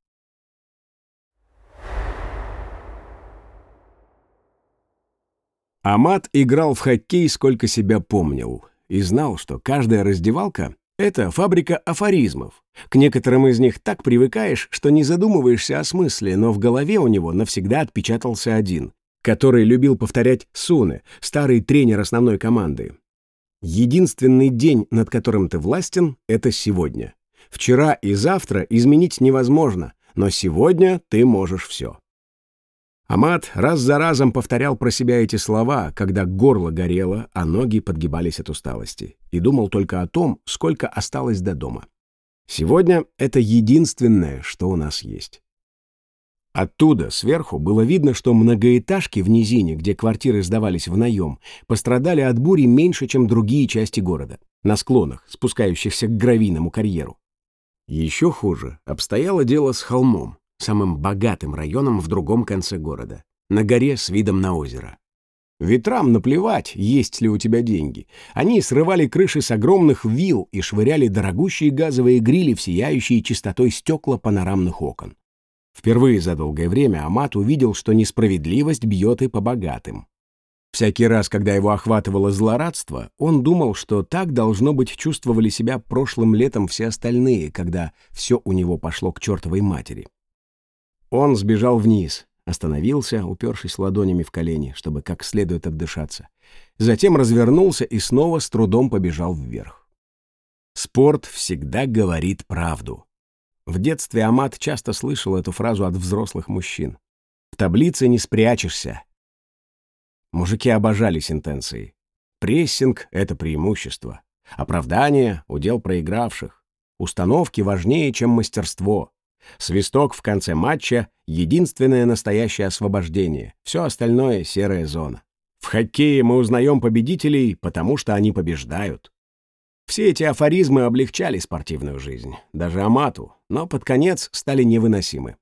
Амат играл в хоккей, сколько себя помнил, и знал, что каждая раздевалка — это фабрика афоризмов. К некоторым из них так привыкаешь, что не задумываешься о смысле, но в голове у него навсегда отпечатался один, который любил повторять Суне, старый тренер основной команды. «Единственный день, над которым ты властен, — это сегодня. Вчера и завтра изменить невозможно, но сегодня ты можешь все». Амат раз за разом повторял про себя эти слова, когда горло горело, а ноги подгибались от усталости, и думал только о том, сколько осталось до дома. Сегодня это единственное, что у нас есть. Оттуда, сверху, было видно, что многоэтажки в низине, где квартиры сдавались в наем, пострадали от бури меньше, чем другие части города, на склонах, спускающихся к гравийному карьеру. Еще хуже обстояло дело с холмом, самым богатым районом в другом конце города, на горе с видом на озеро. Ветрам наплевать, есть ли у тебя деньги. Они срывали крыши с огромных вилл и швыряли дорогущие газовые грили в сияющие чистотой стекла панорамных окон. Впервые за долгое время Амат увидел, что несправедливость бьет и по богатым. Всякий раз, когда его охватывало злорадство, он думал, что так, должно быть, чувствовали себя прошлым летом все остальные, когда все у него пошло к чертовой матери. Он сбежал вниз, остановился, упершись ладонями в колени, чтобы как следует отдышаться. Затем развернулся и снова с трудом побежал вверх. Спорт всегда говорит правду. В детстве Амат часто слышал эту фразу от взрослых мужчин. «В таблице не спрячешься». Мужики обожали сентенции. Прессинг — это преимущество. Оправдание — удел проигравших. Установки важнее, чем мастерство. Свисток в конце матча — единственное настоящее освобождение. Все остальное — серая зона. В хоккее мы узнаем победителей, потому что они побеждают. Все эти афоризмы облегчали спортивную жизнь, даже Амату, но под конец стали невыносимы.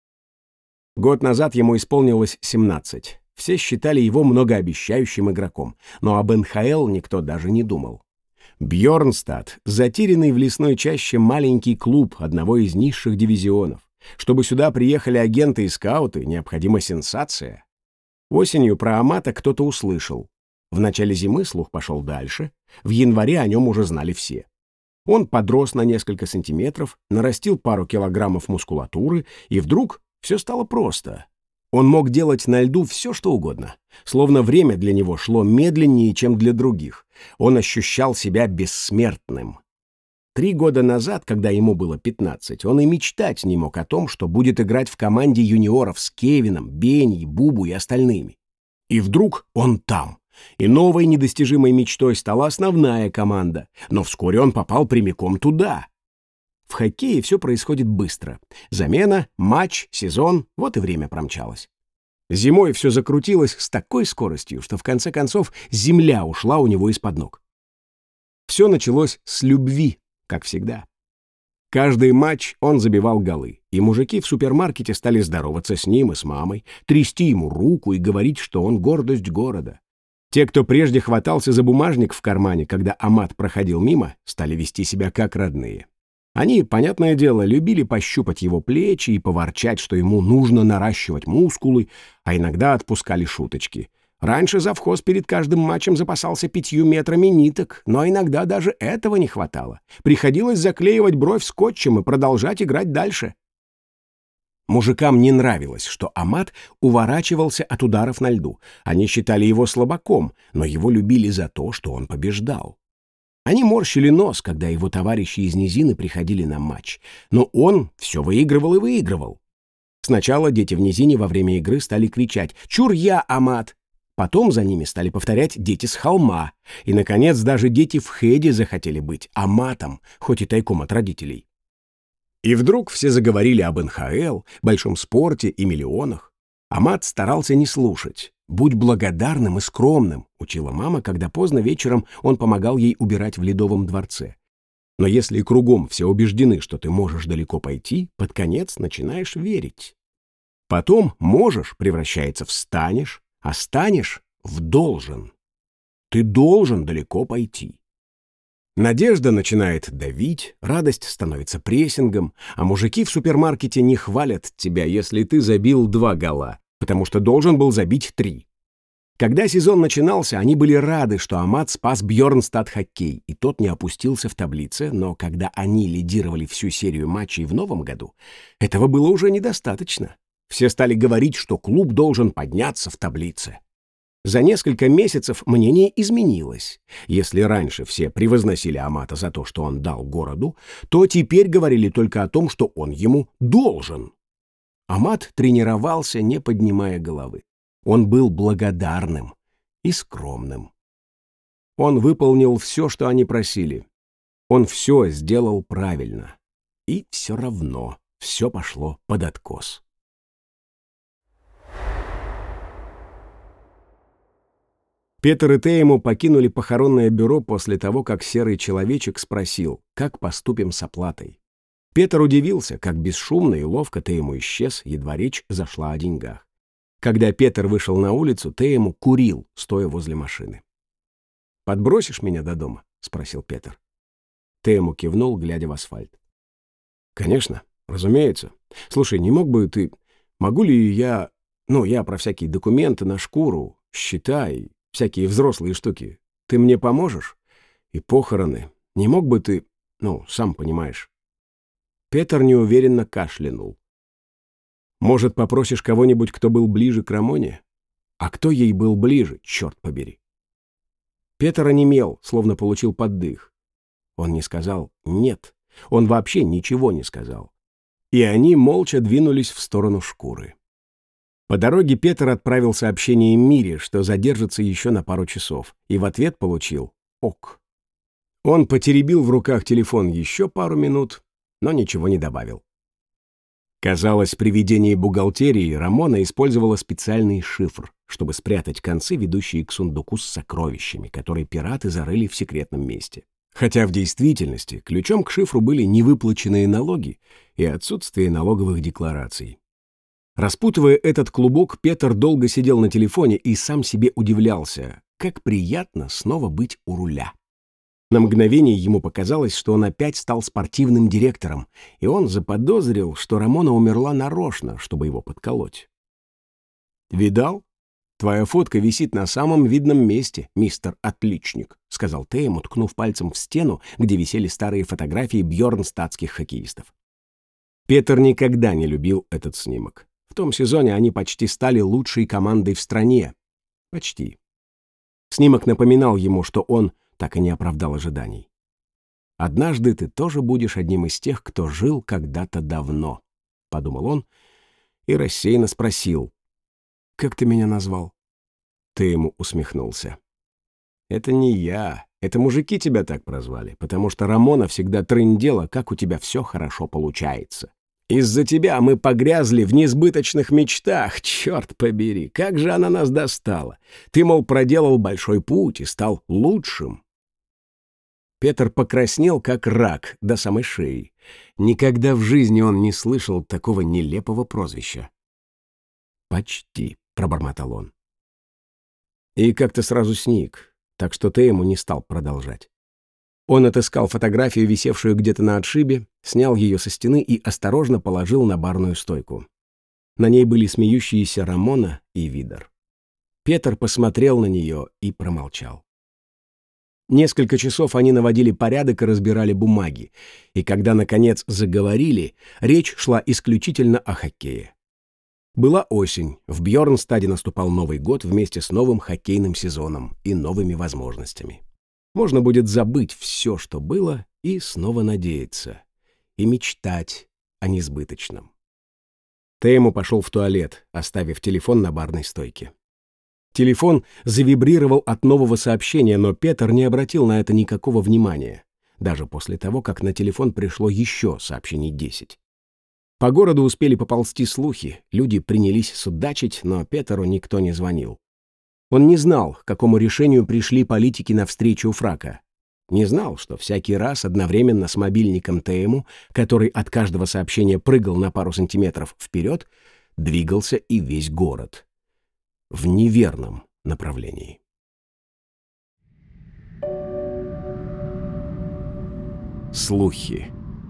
Год назад ему исполнилось 17. Все считали его многообещающим игроком, но об НХЛ никто даже не думал. Бьорнстад — затерянный в лесной чаще маленький клуб одного из низших дивизионов. Чтобы сюда приехали агенты и скауты, необходима сенсация. Осенью про Амата кто-то услышал. В начале зимы слух пошел дальше, в январе о нем уже знали все. Он подрос на несколько сантиметров, нарастил пару килограммов мускулатуры, и вдруг все стало просто. Он мог делать на льду все, что угодно. Словно время для него шло медленнее, чем для других. Он ощущал себя бессмертным. 3 года назад, когда ему было 15, он и мечтать не мог о том, что будет играть в команде юниоров с Кевином, Бенни, Бубу и остальными. И вдруг он там. И новой недостижимой мечтой стала основная команда, но вскоре он попал прямиком туда. В хоккее все происходит быстро. Замена, матч, сезон, вот и время промчалось. Зимой все закрутилось с такой скоростью, что в конце концов земля ушла у него из-под ног. Все началось с любви, как всегда. Каждый матч он забивал голы, и мужики в супермаркете стали здороваться с ним и с мамой, трясти ему руку и говорить, что он гордость города. Те, кто прежде хватался за бумажник в кармане, когда Амат проходил мимо, стали вести себя как родные. Они, понятное дело, любили пощупать его плечи и поворчать, что ему нужно наращивать мускулы, а иногда отпускали шуточки. Раньше завхоз перед каждым матчем запасался 5 метрами ниток, но иногда даже этого не хватало. Приходилось заклеивать бровь скотчем и продолжать играть дальше. Мужикам не нравилось, что Амат уворачивался от ударов на льду. Они считали его слабаком, но его любили за то, что он побеждал. Они морщили нос, когда его товарищи из низины приходили на матч. Но он все выигрывал и выигрывал. Сначала дети в низине во время игры стали кричать «Чур я, Амат!». Потом за ними стали повторять дети с холма. И, наконец, даже дети в Хеде захотели быть Аматом, хоть и тайком от родителей. И вдруг все заговорили об НХЛ, большом спорте и миллионах. Амат старался не слушать. «Будь благодарным и скромным», — учила мама, когда поздно вечером он помогал ей убирать в Ледовом дворце. Но если кругом все убеждены, что ты можешь далеко пойти, под конец начинаешь верить. Потом «можешь» превращается в «станешь», а «станешь» — в «должен». Ты должен далеко пойти. Надежда начинает давить, радость становится прессингом, а мужики в супермаркете не хвалят тебя, если ты забил 2 гола, потому что должен был забить 3. Когда сезон начинался, они были рады, что Амат спас Бьернстад хоккей, и тот не опустился в таблице, но когда они лидировали всю серию матчей в новом году, этого было уже недостаточно. Все стали говорить, что клуб должен подняться в таблице. За несколько месяцев мнение изменилось. Если раньше все превозносили Амата за то, что он дал городу, то теперь говорили только о том, что он ему должен. Амат тренировался, не поднимая головы. Он был благодарным и скромным. Он выполнил все, что они просили. Он все сделал правильно. И все равно все пошло под откос. Петер и Теему покинули похоронное бюро после того, как серый человечек спросил, как поступим с оплатой. Петр удивился, как бесшумно и ловко Теему исчез, едва речь зашла о деньгах. Когда Петр вышел на улицу, Теему курил, стоя возле машины. «Подбросишь меня до дома?» — спросил Петр. Теему кивнул, глядя в асфальт. «Конечно, разумеется. Слушай, не мог бы ты... Могу ли я... я про всякие документы на шкуру, счета и всякие взрослые штуки. Ты мне поможешь? И похороны. Не мог бы ты... сам понимаешь». Петр неуверенно кашлянул. «Может, попросишь кого-нибудь, кто был ближе к Рамоне? А кто ей был ближе, черт побери?» Петр онемел, словно получил поддых. Он не сказал «нет». Он вообще ничего не сказал. И они молча двинулись в сторону шкуры. По дороге Петр отправил сообщение Мире, что задержится еще на пару часов, и в ответ получил «ок». Он потеребил в руках телефон еще пару минут, но ничего не добавил. Казалось, при ведении бухгалтерии Рамона использовала специальный шифр, чтобы спрятать концы, ведущие к сундуку с сокровищами, которые пираты зарыли в секретном месте. Хотя в действительности ключом к шифру были невыплаченные налоги и отсутствие налоговых деклараций. Распутывая этот клубок, Петр долго сидел на телефоне и сам себе удивлялся, как приятно снова быть у руля. На мгновение ему показалось, что он опять стал спортивным директором, и он заподозрил, что Рамона умерла нарочно, чтобы его подколоть. «Видал? «Твоя фотка висит на самом видном месте, мистер Отличник», — сказал Тейм, уткнув пальцем в стену, где висели старые фотографии бьорнстадтских хоккеистов. Петер никогда не любил этот снимок. В том сезоне они почти стали лучшей командой в стране. Почти. Снимок напоминал ему, что он так и не оправдал ожиданий. «Однажды ты тоже будешь одним из тех, кто жил когда-то давно», — подумал он и рассеянно спросил: «Как ты меня назвал?» Ты ему усмехнулся. «Это не я, это мужики тебя так прозвали, потому что Рамона всегда трындела, как у тебя все хорошо получается. Из-за тебя мы погрязли в несбыточных мечтах, черт побери, как же она нас достала. Ты, мол, проделал большой путь и стал лучшим». Петр покраснел, как рак, до самой шеи. Никогда в жизни он не слышал такого нелепого прозвища. «Почти», — пробормотал он. И как-то сразу сник, так что ты ему не стал продолжать. Он отыскал фотографию, висевшую где-то на отшибе, снял ее со стены и осторожно положил на барную стойку. На ней были смеющиеся Рамона и Видер. Петр посмотрел на нее и промолчал. Несколько часов они наводили порядок и разбирали бумаги, и когда, наконец, заговорили, речь шла исключительно о хоккее. Была осень, в Бьорнстаде наступал Новый год вместе с новым хоккейным сезоном и новыми возможностями. Можно будет забыть все, что было, и снова надеяться, и мечтать о несбыточном. Тейму пошел в туалет, оставив телефон на барной стойке. Телефон завибрировал от нового сообщения, но Петр не обратил на это никакого внимания, даже после того, как на телефон пришло еще сообщений 10. По городу успели поползти слухи, люди принялись судачить, но Петеру никто не звонил. Он не знал, к какому решению пришли политики на встречу у Фрака. Не знал, что всякий раз одновременно с мобильником Тейму, который от каждого сообщения прыгал на пару сантиметров вперед, двигался и весь город. В неверном направлении. Слухи.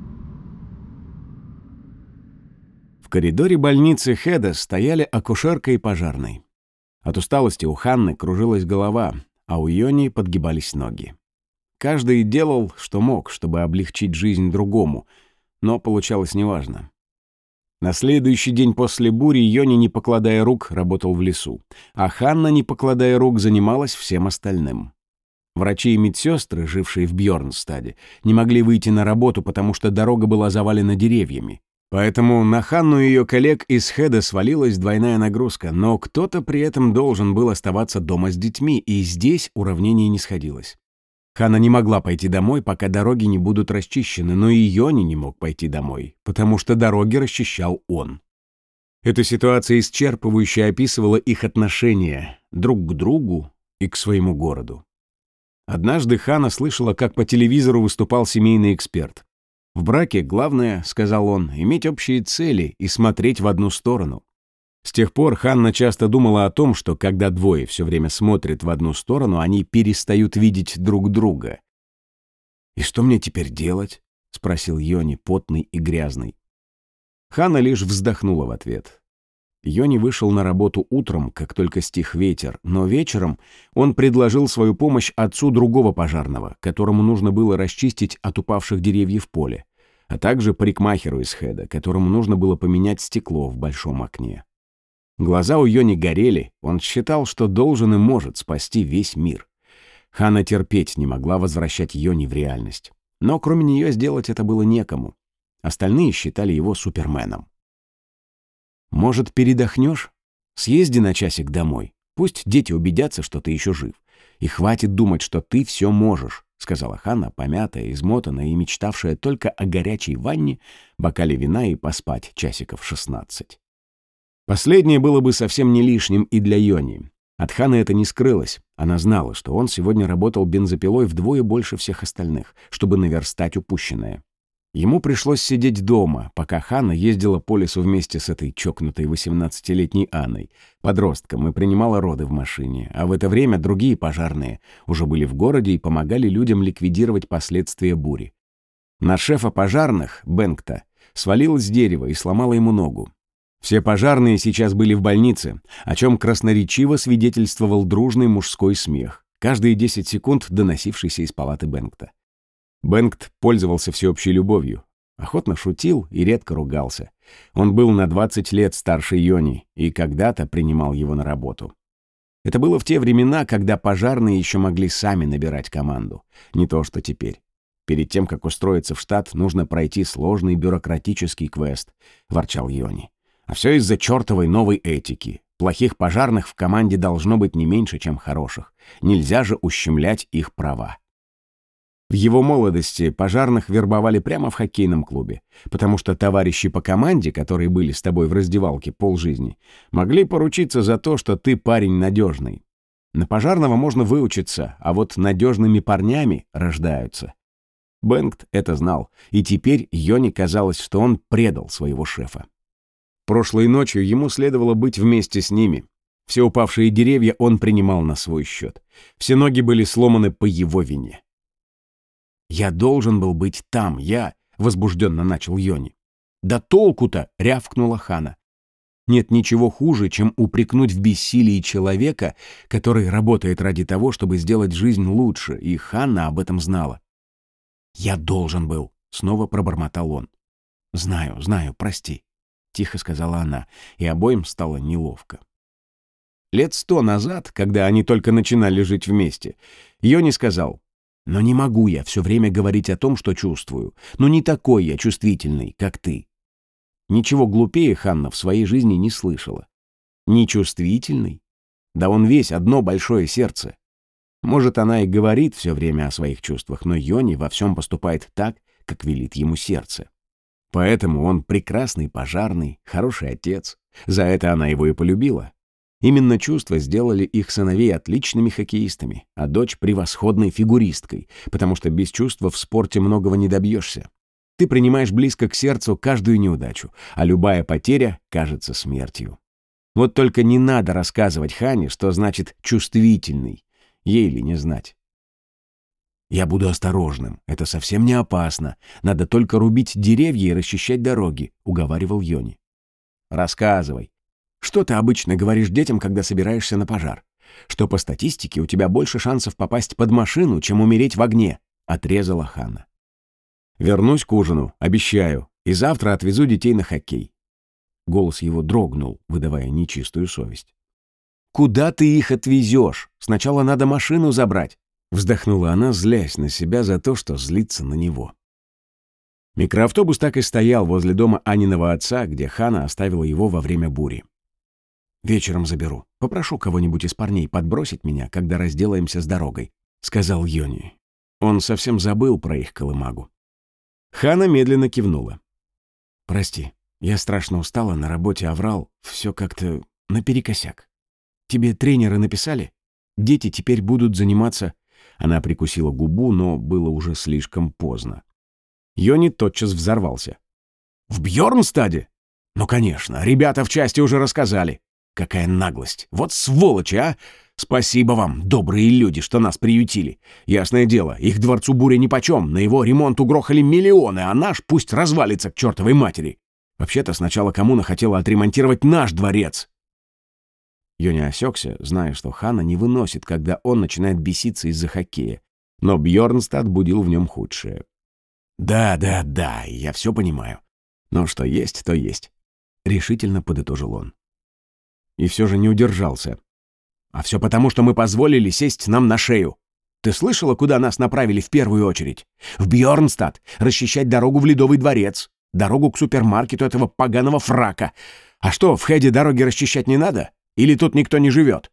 В коридоре больницы Хеда стояли акушерка и пожарный. От усталости у Ханны кружилась голова, а у Йони подгибались ноги. Каждый делал, что мог, чтобы облегчить жизнь другому, но получалось неважно. На следующий день после бури Йони, не покладая рук, работал в лесу, а Ханна, не покладая рук, занималась всем остальным. Врачи и медсестры, жившие в Бьорнстаде, не могли выйти на работу, потому что дорога была завалена деревьями. Поэтому на Ханну и ее коллег из Хеда свалилась двойная нагрузка, но кто-то при этом должен был оставаться дома с детьми, и здесь уравнение не сходилось. Ханна не могла пойти домой, пока дороги не будут расчищены, но и Йони не мог пойти домой, потому что дороги расчищал он. Эта ситуация исчерпывающе описывала их отношения друг к другу и к своему городу. Однажды Ханна слышала, как по телевизору выступал семейный эксперт. «В браке главное, — сказал он, — иметь общие цели и смотреть в одну сторону». С тех пор Ханна часто думала о том, что когда двое все время смотрят в одну сторону, они перестают видеть друг друга. «И что мне теперь делать?» — спросил Йони, потный и грязный. Ханна лишь вздохнула в ответ. Йони вышел на работу утром, как только стих ветер, но вечером он предложил свою помощь отцу другого пожарного, которому нужно было расчистить от упавших деревьев поле, а также парикмахеру из Хеда, которому нужно было поменять стекло в большом окне. Глаза у Йони горели, он считал, что должен и может спасти весь мир. Ханна терпеть не могла возвращать Йони в реальность. Но кроме нее сделать это было некому. Остальные считали его суперменом. «Может, передохнешь? Съезди на часик домой. Пусть дети убедятся, что ты еще жив. И хватит думать, что ты все можешь», — сказала Ханна, помятая, измотанная и мечтавшая только о горячей ванне, бокале вина и поспать часиков 16. Последнее было бы совсем не лишним и для Йони. От Ханны это не скрылось. Она знала, что он сегодня работал бензопилой вдвое больше всех остальных, чтобы наверстать упущенное. Ему пришлось сидеть дома, пока Ханна ездила по лесу вместе с этой чокнутой 18-летней Анной, подростком, и принимала роды в машине, а в это время другие пожарные уже были в городе и помогали людям ликвидировать последствия бури. На шефа пожарных, Бенгта, свалилось дерево и сломало ему ногу. Все пожарные сейчас были в больнице, о чем красноречиво свидетельствовал дружный мужской смех, каждые 10 секунд доносившийся из палаты Бенгта. Бенгт пользовался всеобщей любовью, охотно шутил и редко ругался. Он был на 20 лет старше Йони и когда-то принимал его на работу. Это было в те времена, когда пожарные еще могли сами набирать команду, не то что теперь. Перед тем, как устроиться в штат, нужно пройти сложный бюрократический квест, ворчал Йони. А все из-за чертовой новой этики. Плохих пожарных в команде должно быть не меньше, чем хороших. Нельзя же ущемлять их права. В его молодости пожарных вербовали прямо в хоккейном клубе, потому что товарищи по команде, которые были с тобой в раздевалке полжизни, могли поручиться за то, что ты парень надежный. На пожарного можно выучиться, а вот надежными парнями рождаются. Бенгт это знал, и теперь Йони казалось, что он предал своего шефа. Прошлой ночью ему следовало быть вместе с ними. Все упавшие деревья он принимал на свой счет. Все ноги были сломаны по его вине. «Я должен был быть там, — возбужденно начал Йони. «Да толку-то!» — рявкнула Хана. «Нет ничего хуже, чем упрекнуть в бессилии человека, который работает ради того, чтобы сделать жизнь лучше, и Ханна об этом знала». «Я должен был!» — снова пробормотал он. «Знаю, прости», — тихо сказала она, и обоим стало неловко. Лет 100 назад, когда они только начинали жить вместе, Йони сказал: «Но не могу я все время говорить о том, что чувствую. Но не такой я чувствительный, как ты». Ничего глупее Ханна в своей жизни не слышала. Нечувствительный? Да он весь одно большое сердце. Может, она и говорит все время о своих чувствах, но Йони во всем поступает так, как велит ему сердце. Поэтому он прекрасный пожарный, хороший отец. За это она его и полюбила. Именно чувства сделали их сыновей отличными хоккеистами, а дочь — превосходной фигуристкой, потому что без чувства в спорте многого не добьешься. Ты принимаешь близко к сердцу каждую неудачу, а любая потеря кажется смертью. Вот только не надо рассказывать Хане, что значит «чувствительный», ей ли не знать. «Я буду осторожным, это совсем не опасно, надо только рубить деревья и расчищать дороги», — уговаривал Йони. «Рассказывай. Что ты обычно говоришь детям, когда собираешься на пожар? Что по статистике у тебя больше шансов попасть под машину, чем умереть в огне», — отрезала Ханна. «Вернусь к ужину, обещаю, и завтра отвезу детей на хоккей». Голос его дрогнул, выдавая нечистую совесть. «Куда ты их отвезешь? Сначала надо машину забрать», — вздохнула она, злясь на себя за то, что злится на него. Микроавтобус так и стоял возле дома Аниного отца, где Хана оставила его во время бури. «Вечером заберу. Попрошу кого-нибудь из парней подбросить меня, когда разделаемся с дорогой», — сказал Йони. Он совсем забыл про их колымагу. Хана медленно кивнула. «Прости, я страшно устала, на работе оврал, все как-то наперекосяк. Тебе тренеры написали? Дети теперь будут заниматься...» Она прикусила губу, но было уже слишком поздно. Йони тотчас взорвался. «В Бьорнстаде? Ну, конечно, ребята в части уже рассказали. Какая наглость! Вот сволочи, а! Спасибо вам, добрые люди, что нас приютили. Ясное дело, их дворцу буря нипочем, на его ремонт угрохали миллионы, а наш пусть развалится к чертовой матери. Вообще-то сначала коммуна хотела отремонтировать наш дворец». Йони осекся, зная, что Хана не выносит, когда он начинает беситься из-за хоккея. Но Бьорнстад будил в нем худшее. «Да, я все понимаю. Но что есть, то есть», — решительно подытожил он. И все же не удержался. «А все потому, что мы позволили сесть нам на шею. Ты слышала, куда нас направили в первую очередь? В Бьорнстад, расчищать дорогу в Ледовый дворец, дорогу к супермаркету этого поганого фрака. А что, в Хеде дороги расчищать не надо? Или тут никто не живет?»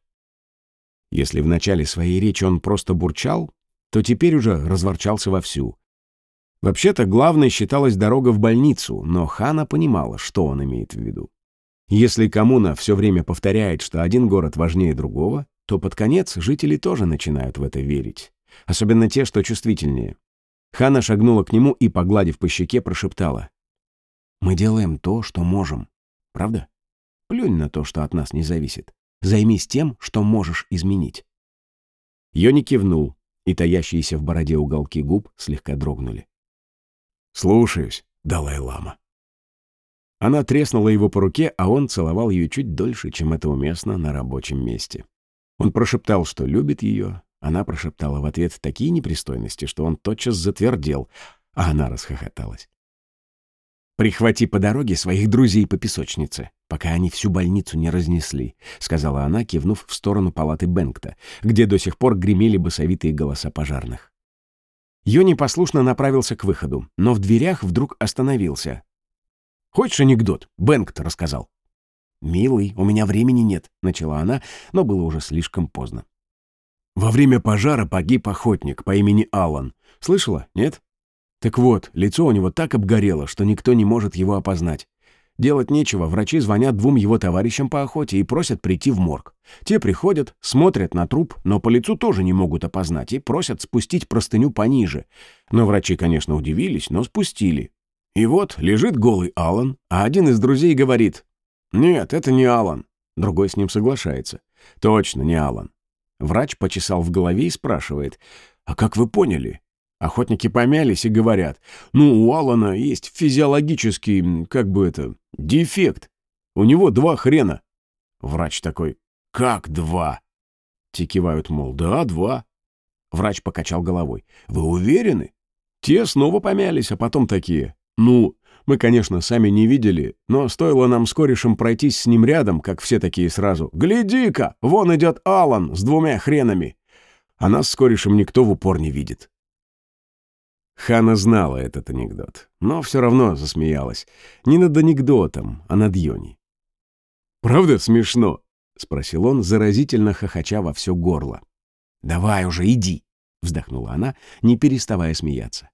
Если в начале своей речи он просто бурчал, то теперь уже разворчался вовсю. Вообще-то главной считалась дорога в больницу, но Хана понимала, что он имеет в виду. Если коммуна все время повторяет, что один город важнее другого, то под конец жители тоже начинают в это верить. Особенно те, что чувствительнее. Хана шагнула к нему и, погладив по щеке, прошептала: «Мы делаем то, что можем. Правда? Плюнь на то, что от нас не зависит. Займись тем, что можешь изменить». Йони кивнул, и таящиеся в бороде уголки губ слегка дрогнули. «Слушаюсь, Далай-лама». Она треснула его по руке, а он целовал ее чуть дольше, чем это уместно на рабочем месте. Он прошептал, что любит ее. Она прошептала в ответ такие непристойности, что он тотчас затвердел, а она расхохоталась. «Прихвати по дороге своих друзей по песочнице, пока они всю больницу не разнесли», — сказала она, кивнув в сторону палаты Бенгта, где до сих пор гремели басовитые голоса пожарных. Йони послушно направился к выходу, но в дверях вдруг остановился. «Хочешь анекдот?» — Бенгт рассказал. «Милый, у меня времени нет», — начала она, но было уже слишком поздно. «Во время пожара погиб охотник по имени Аллан. Слышала, нет? Так вот, лицо у него так обгорело, что никто не может его опознать. Делать нечего, врачи звонят 2 его товарищам по охоте и просят прийти в морг. Те приходят, смотрят на труп, но по лицу тоже не могут опознать и просят спустить простыню пониже. Но врачи, конечно, удивились, но спустили. И вот лежит голый Аллан, а один из друзей говорит: «Нет, это не Аллан». Другой с ним соглашается. «Точно не Аллан». Врач почесал в голове и спрашивает: «А как вы поняли?» Охотники помялись и говорят: «Ну, у Аллана есть физиологический, дефект. У него 2 хрена». Врач такой: «Как 2?» Те кивают, мол, «Да, 2». Врач покачал головой: «Вы уверены?» Те снова помялись, а потом такие: «Ну, мы, конечно, сами не видели, но стоило нам с корешем пройтись с ним рядом, как все такие сразу: «Гляди-ка, вон идет Аллан с 2 хренами». А нас с корешем никто в упор не видит». Хана знала этот анекдот, но все равно засмеялась. Не над анекдотом, а над Йони. «Правда смешно?» — спросил он, заразительно хохоча во все горло. «Давай уже, иди!» — вздохнула она, не переставая смеяться.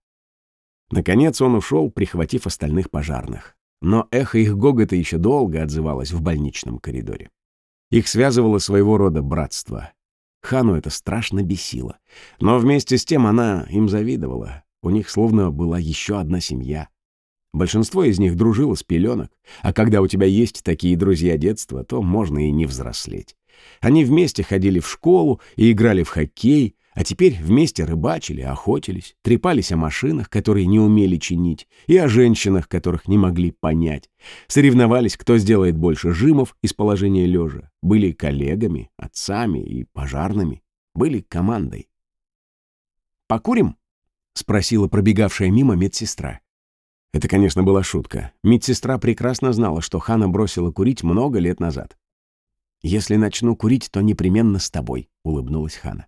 Наконец он ушел, прихватив остальных пожарных. Но эхо их гогота еще долго отзывалось в больничном коридоре. Их связывало своего рода братство. Хану это страшно бесило. Но вместе с тем она им завидовала. У них словно была еще одна семья. Большинство из них дружило с пеленок, а когда у тебя есть такие друзья детства, то можно и не взрослеть. Они вместе ходили в школу и играли в хоккей, а теперь вместе рыбачили, охотились, трепались о машинах, которые не умели чинить, и о женщинах, которых не могли понять. Соревновались, кто сделает больше жимов из положения лежа. Были коллегами, отцами и пожарными. Были командой. «Покурим?» — спросила пробегавшая мимо медсестра. Это, конечно, была шутка. Медсестра прекрасно знала, что Хана бросила курить много лет назад. «Если начну курить, то непременно с тобой», — улыбнулась Хана.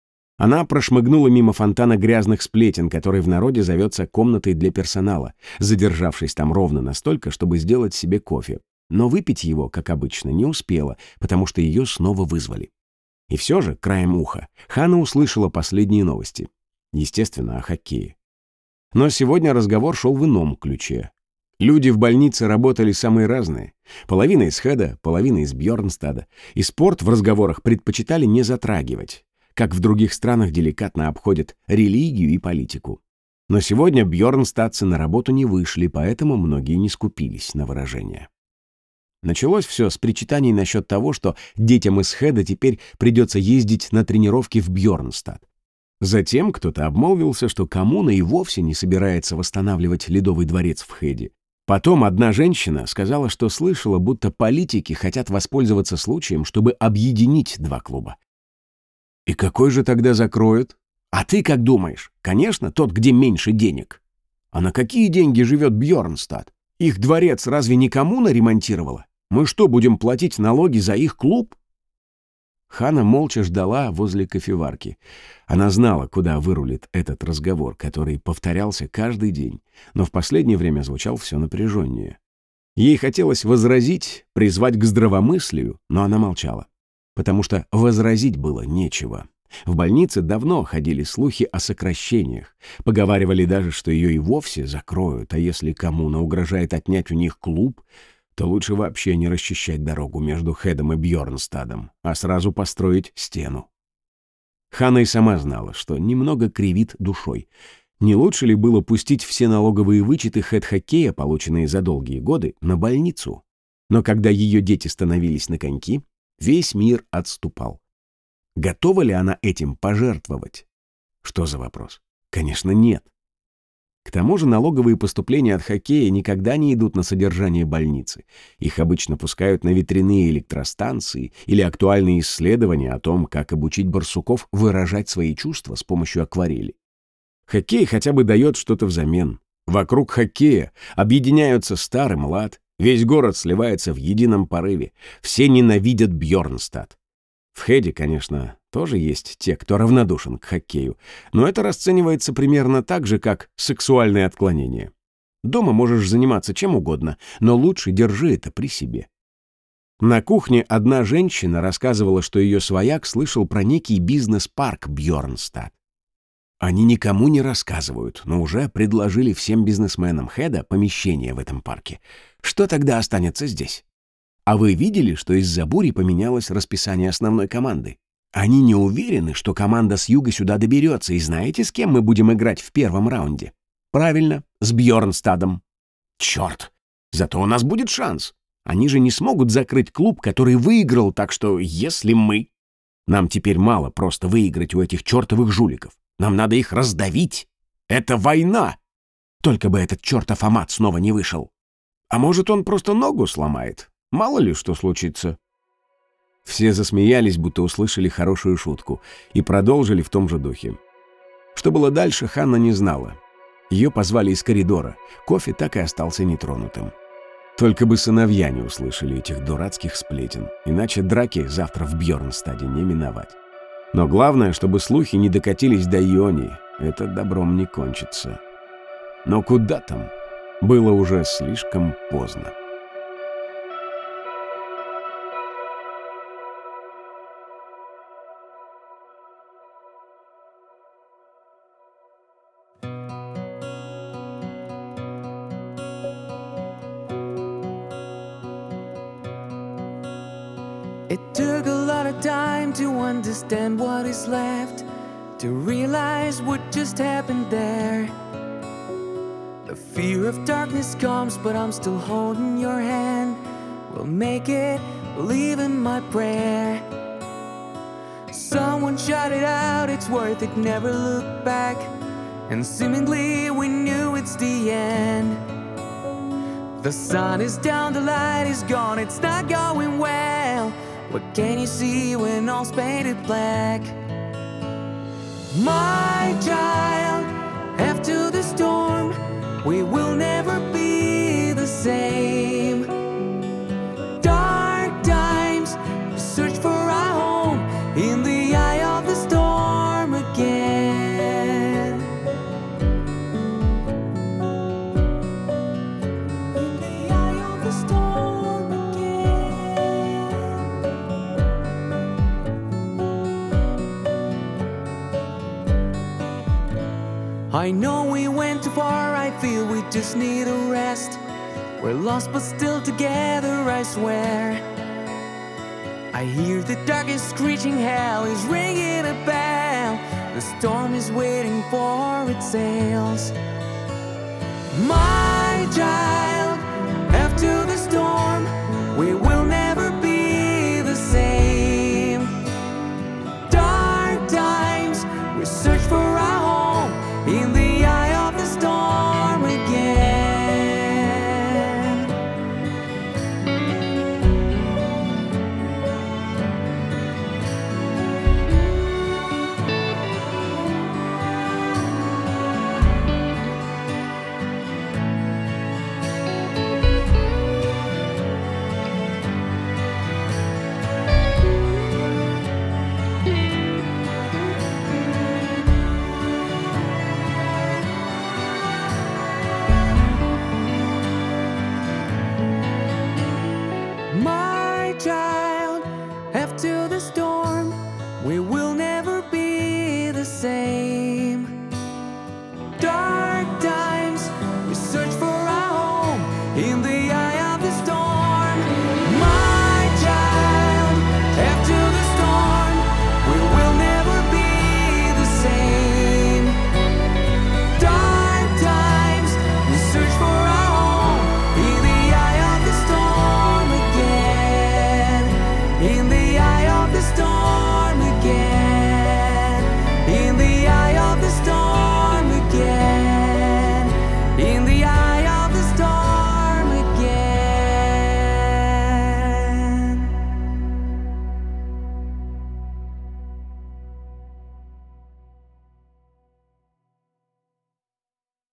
Она прошмыгнула мимо фонтана грязных сплетен, который в народе зовется комнатой для персонала, задержавшись там ровно настолько, чтобы сделать себе кофе. Но выпить его, как обычно, не успела, потому что ее снова вызвали. И все же, краем уха, Хана услышала последние новости. Естественно, о хоккее. Но сегодня разговор шел в ином ключе. Люди в больнице работали самые разные. Половина из Хеда, половина из Бьорнстада. И спорт в разговорах предпочитали не затрагивать, как в других странах деликатно обходят религию и политику. Но сегодня бьорнстадцы на работу не вышли, поэтому многие не скупились на выражения. Началось все с причитаний насчет того, что детям из Хеда теперь придется ездить на тренировки в Бьорнстад. Затем кто-то обмолвился, что коммуна и вовсе не собирается восстанавливать Ледовый дворец в Хеде. Потом одна женщина сказала, что слышала, будто политики хотят воспользоваться случаем, чтобы объединить 2 клуба. И какой же тогда закроют? А ты как думаешь? Конечно, тот, где меньше денег. А на какие деньги живет Бьорнстад? Их дворец разве не коммуна ремонтировала? Мы что, будем платить налоги за их клуб? Хана молча ждала возле кофеварки. Она знала, куда вырулит этот разговор, который повторялся каждый день, но в последнее время звучал все напряженнее. Ей хотелось возразить, призвать к здравомыслию, но она молчала, потому что возразить было нечего. В больнице давно ходили слухи о сокращениях. Поговаривали даже, что ее и вовсе закроют, а если коммуна угрожает отнять у них клуб, то лучше вообще не расчищать дорогу между Хедом и Бьорнстадом, а сразу построить стену. Хана и сама знала, что немного кривит душой. Не лучше ли было пустить все налоговые вычеты Хед-хоккея, полученные за долгие годы, на больницу? Но когда ее дети становились на коньки, весь мир отступал. Готова ли она этим пожертвовать? Что за вопрос? Конечно, нет. К тому же налоговые поступления от хоккея никогда не идут на содержание больницы. Их обычно пускают на ветряные электростанции или актуальные исследования о том, как обучить барсуков выражать свои чувства с помощью акварели. Хоккей хотя бы дает что-то взамен. Вокруг хоккея объединяются стар и млад, весь город сливается в едином порыве. Все ненавидят Бьорнстад. В Хеде, конечно, тоже есть те, кто равнодушен к хоккею, но это расценивается примерно так же, как сексуальное отклонение. Дома можешь заниматься чем угодно, но лучше держи это при себе. На кухне одна женщина рассказывала, что ее свояк слышал про некий бизнес-парк Бьорнстад. Они никому не рассказывают, но уже предложили всем бизнесменам Хеда помещение в этом парке. Что тогда останется здесь? А вы видели, что из-за бури поменялось расписание основной команды? Они не уверены, что команда с юга сюда доберется, и знаете, с кем мы будем играть в первом раунде? Правильно, с Бьорнстадом. Черт! Зато у нас будет шанс. Они же не смогут закрыть клуб, который выиграл, так что если мы... Нам теперь мало просто выиграть у этих чертовых жуликов. Нам надо их раздавить. Это война! Только бы этот чертов Амат снова не вышел. А может, он просто ногу сломает? Мало ли что случится. Все засмеялись, будто услышали хорошую шутку, и продолжили в том же духе. Что было дальше, Ханна не знала. Ее позвали из коридора. Кофе так и остался нетронутым. Только бы сыновья не услышали этих дурацких сплетен, иначе драки завтра в Бьорнстаде не миновать. Но главное, чтобы слухи не докатились до Ионии. Это добром не кончится. Но куда там? Было уже слишком поздно. It took a lot of time to understand what is left, to realize what just happened there. The fear of darkness comes, but I'm still holding your hand. We'll make it, believe in my prayer. Someone shout it out, it's worth it, never look back. And seemingly we knew it's the end. The sun is down, the light is gone, it's not going well. What can you see when all's painted black? My child, after the storm, we will never be the same. Dark times, we search for our home in the eye of the storm again. In the eye of the storm again. I know we went too far, I feel we just need a rest. We're lost but still together, I swear. I hear the darkest screeching, hell is ringing a bell. The storm is waiting for its sails. My child, after the storm, we will never be the same. Dark times, we search for our home in the eye of the storm again. My child, after the storm, we will never